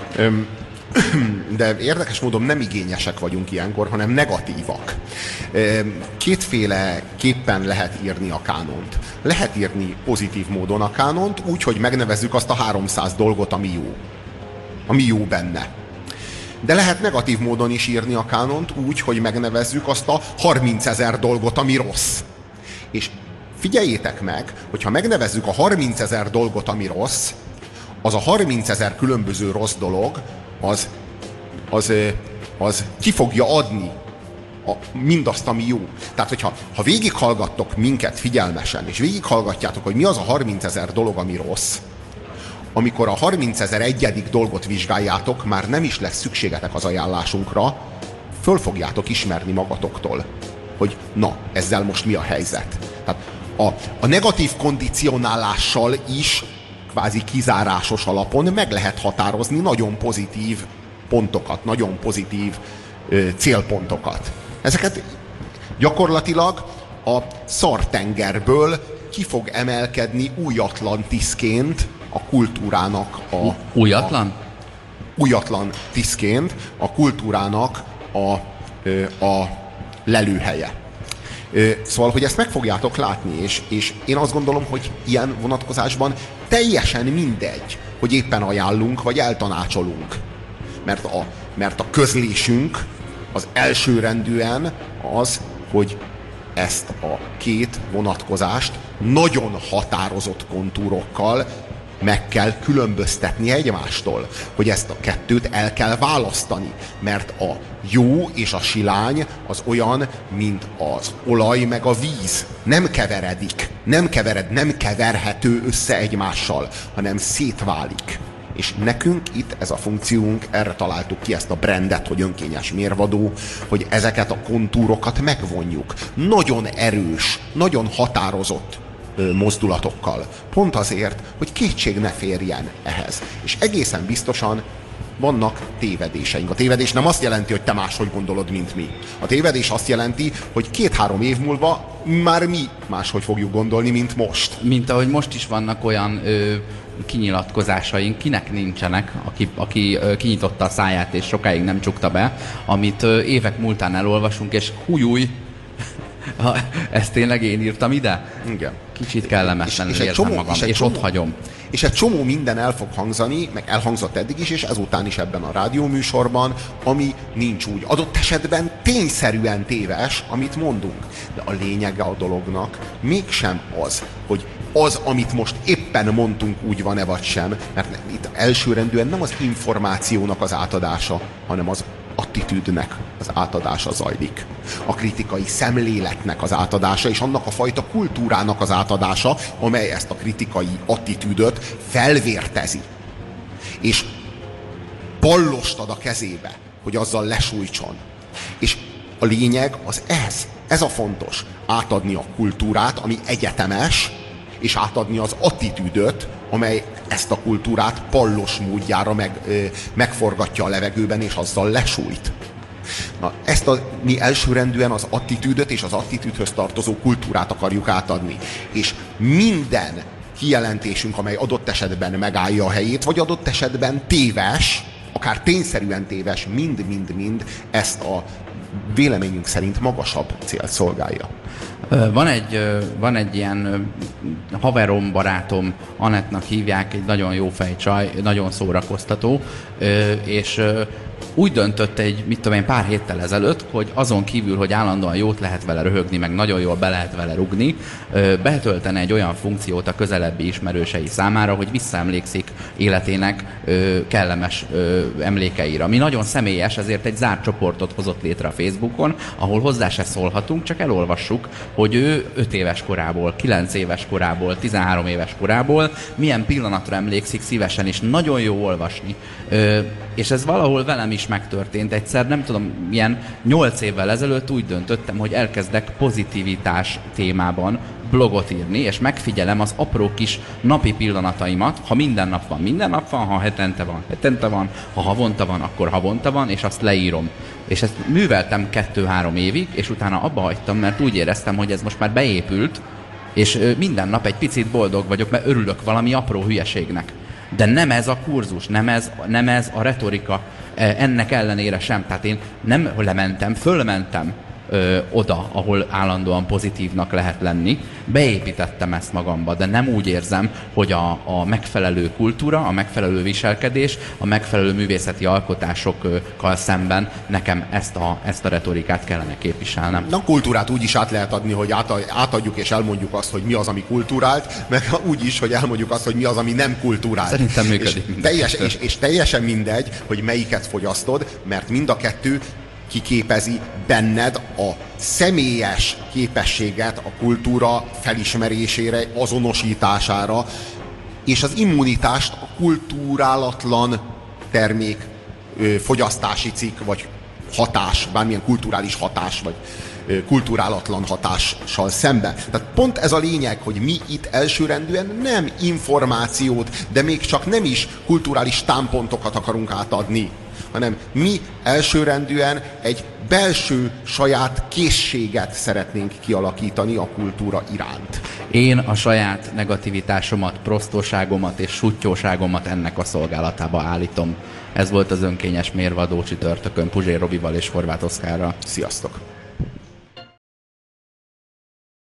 De érdekes módon nem igényesek vagyunk ilyenkor, hanem negatívak. Kétféleképpen lehet írni a kánont. Lehet írni pozitív módon a kánont, úgy, hogy megnevezzük azt a 300 dolgot, ami jó. Ami jó benne. De lehet negatív módon is írni a kánont úgy, hogy megnevezzük azt a 30 000 dolgot, ami rossz. És figyeljétek meg, hogyha megnevezzük a 30 000 dolgot, ami rossz, az a 30 000 különböző rossz dolog, az ki fogja adni mindazt, ami jó. Tehát, hogyha végighallgattok minket figyelmesen, és végighallgatjátok, hogy mi az a 30 000 dolog, ami rossz, amikor a 30 001. dolgot vizsgáljátok, már nem is lesz szükségetek az ajánlásunkra, föl fogjátok ismerni magatoktól, hogy na, ezzel most mi a helyzet. Tehát a negatív kondicionálással is kvázi kizárásos alapon meg lehet határozni nagyon pozitív pontokat, nagyon pozitív célpontokat. Ezeket gyakorlatilag a szartengerből ki fog emelkedni új Atlantiszként a kultúrának újatlan tiszként a kultúrának a lelőhelye. Szóval, hogy ezt meg fogjátok látni, és én azt gondolom, hogy ilyen vonatkozásban teljesen mindegy, hogy éppen ajánlunk, vagy eltanácsolunk. Mert a közlésünk az elsőrendűen az, hogy ezt a két vonatkozást nagyon határozott kontúrokkal meg kell különböztetni egymástól, hogy ezt a kettőt el kell választani, mert a jó és a silány az olyan, mint az olaj meg a víz. Nem keveredik, nem keverhető össze egymással, hanem szétválik. És nekünk itt ez a funkciónk, erre találtuk ki ezt a brandet, hogy önkényes mérvadó, hogy ezeket a kontúrokat megvonjuk. Nagyon erős, nagyon határozott mozdulatokkal. Pont azért, hogy kétség ne férjen ehhez. És egészen biztosan vannak tévedéseink. A tévedés nem azt jelenti, hogy te máshogy gondolod, mint mi. A tévedés azt jelenti, hogy 2-3 év múlva már mi máshogy fogjuk gondolni, mint most. Mint ahogy most is vannak olyan kinyilatkozásaink, kinek nincsenek, aki kinyitotta a száját és sokáig nem csukta be, amit évek múltán elolvasunk, és hújúj, ezt tényleg én írtam ide? Igen. Kicsit kellemetlenül érzem magam, és ott hagyom. És egy csomó minden el fog hangzani, meg elhangzott eddig is, és ezután is ebben a rádióműsorban, ami nincs úgy. Adott esetben tényszerűen téves, amit mondunk. De a lényege a dolognak mégsem az, hogy az, amit most éppen mondtunk, úgy van-e vagy sem, mert itt elsőrendűen nem az információnak az átadása, hanem az attitűdnek az átadása zajlik. A kritikai szemléletnek az átadása, és annak a fajta kultúrának az átadása, amely ezt a kritikai attitűdöt felvértezi. És ballost ad a kezébe, hogy azzal lesújtson. És a lényeg az ez a fontos. Átadni a kultúrát, ami egyetemes, és átadni az attitűdöt, amely ezt a kultúrát pallos módjára megforgatja a levegőben, és azzal lesújt. Na, mi elsőrendűen az attitűdöt és az attitűdhöz tartozó kultúrát akarjuk átadni. És minden kijelentésünk, amely adott esetben megállja a helyét, vagy adott esetben téves, akár tényszerűen téves, mind ezt a véleményünk szerint magasabb célt szolgálja. Van egy ilyen haverom, barátom, Anettnak hívják, egy nagyon jó fejcsaj, nagyon szórakoztató, és úgy döntött pár héttel ezelőtt, hogy azon kívül, hogy állandóan jót lehet vele röhögni, meg nagyon jól be lehet vele rugni, betöltene egy olyan funkciót a közelebbi ismerősei számára, hogy visszaemlékszik életének kellemes emlékeire. Ami nagyon személyes, ezért egy zárt csoportot hozott létre a Facebookon, ahol hozzá se szólhatunk, csak elolvassuk, hogy ő 5 éves korából, 9 éves korából, 13 éves korából milyen pillanatra emlékszik szívesen, és nagyon jó olvasni. És ez valahol velem is megtörtént. Egyszer, nem tudom, milyen 8 évvel ezelőtt úgy döntöttem, hogy elkezdek pozitivitás témában blogot írni, és megfigyelem az apró kis napi pillanataimat. Ha minden nap van, ha hetente van, ha havonta van, akkor havonta van, és azt leírom. És ezt műveltem 2-3 évig, és utána abba hagytam, mert úgy éreztem, hogy ez most már beépült, és minden nap egy picit boldog vagyok, mert örülök valami apró hülyeségnek. De nem ez a kurzus, nem ez a retorika, ennek ellenére sem. Tehát én nem lementem, fölmentem oda, ahol állandóan pozitívnak lehet lenni. Beépítettem ezt magamba, de nem úgy érzem, hogy a megfelelő kultúra, a megfelelő viselkedés, a megfelelő művészeti alkotásokkal szemben nekem ezt a retorikát kellene képviselnem. A kultúrát úgy is át lehet adni, hogy átadjuk és elmondjuk azt, hogy mi az, ami kultúrált, meg úgy is, hogy elmondjuk azt, hogy mi az, ami nem kultúrált. Szerintem működik. És teljesen mindegy, hogy melyiket fogyasztod, mert mind a kettő kiképezi benned a személyes képességet a kultúra felismerésére, azonosítására, és az immunitást a kulturálatlan termék, fogyasztási cikk, vagy hatás, bármilyen kulturális hatás, vagy kulturálatlan hatással szemben. Tehát pont ez a lényeg, hogy mi itt elsőrendűen nem információt, de még csak nem is kulturális támpontokat akarunk átadni, hanem mi elsőrendűen egy belső saját készséget szeretnénk kialakítani a kultúra iránt. Én a saját negativitásomat, prostóságomat és suttyóságomat ennek a szolgálatába állítom. Ez volt az önkényes mérvadó csütörtökön Puzsér Robival és Horváth Oszkárral. Sziasztok!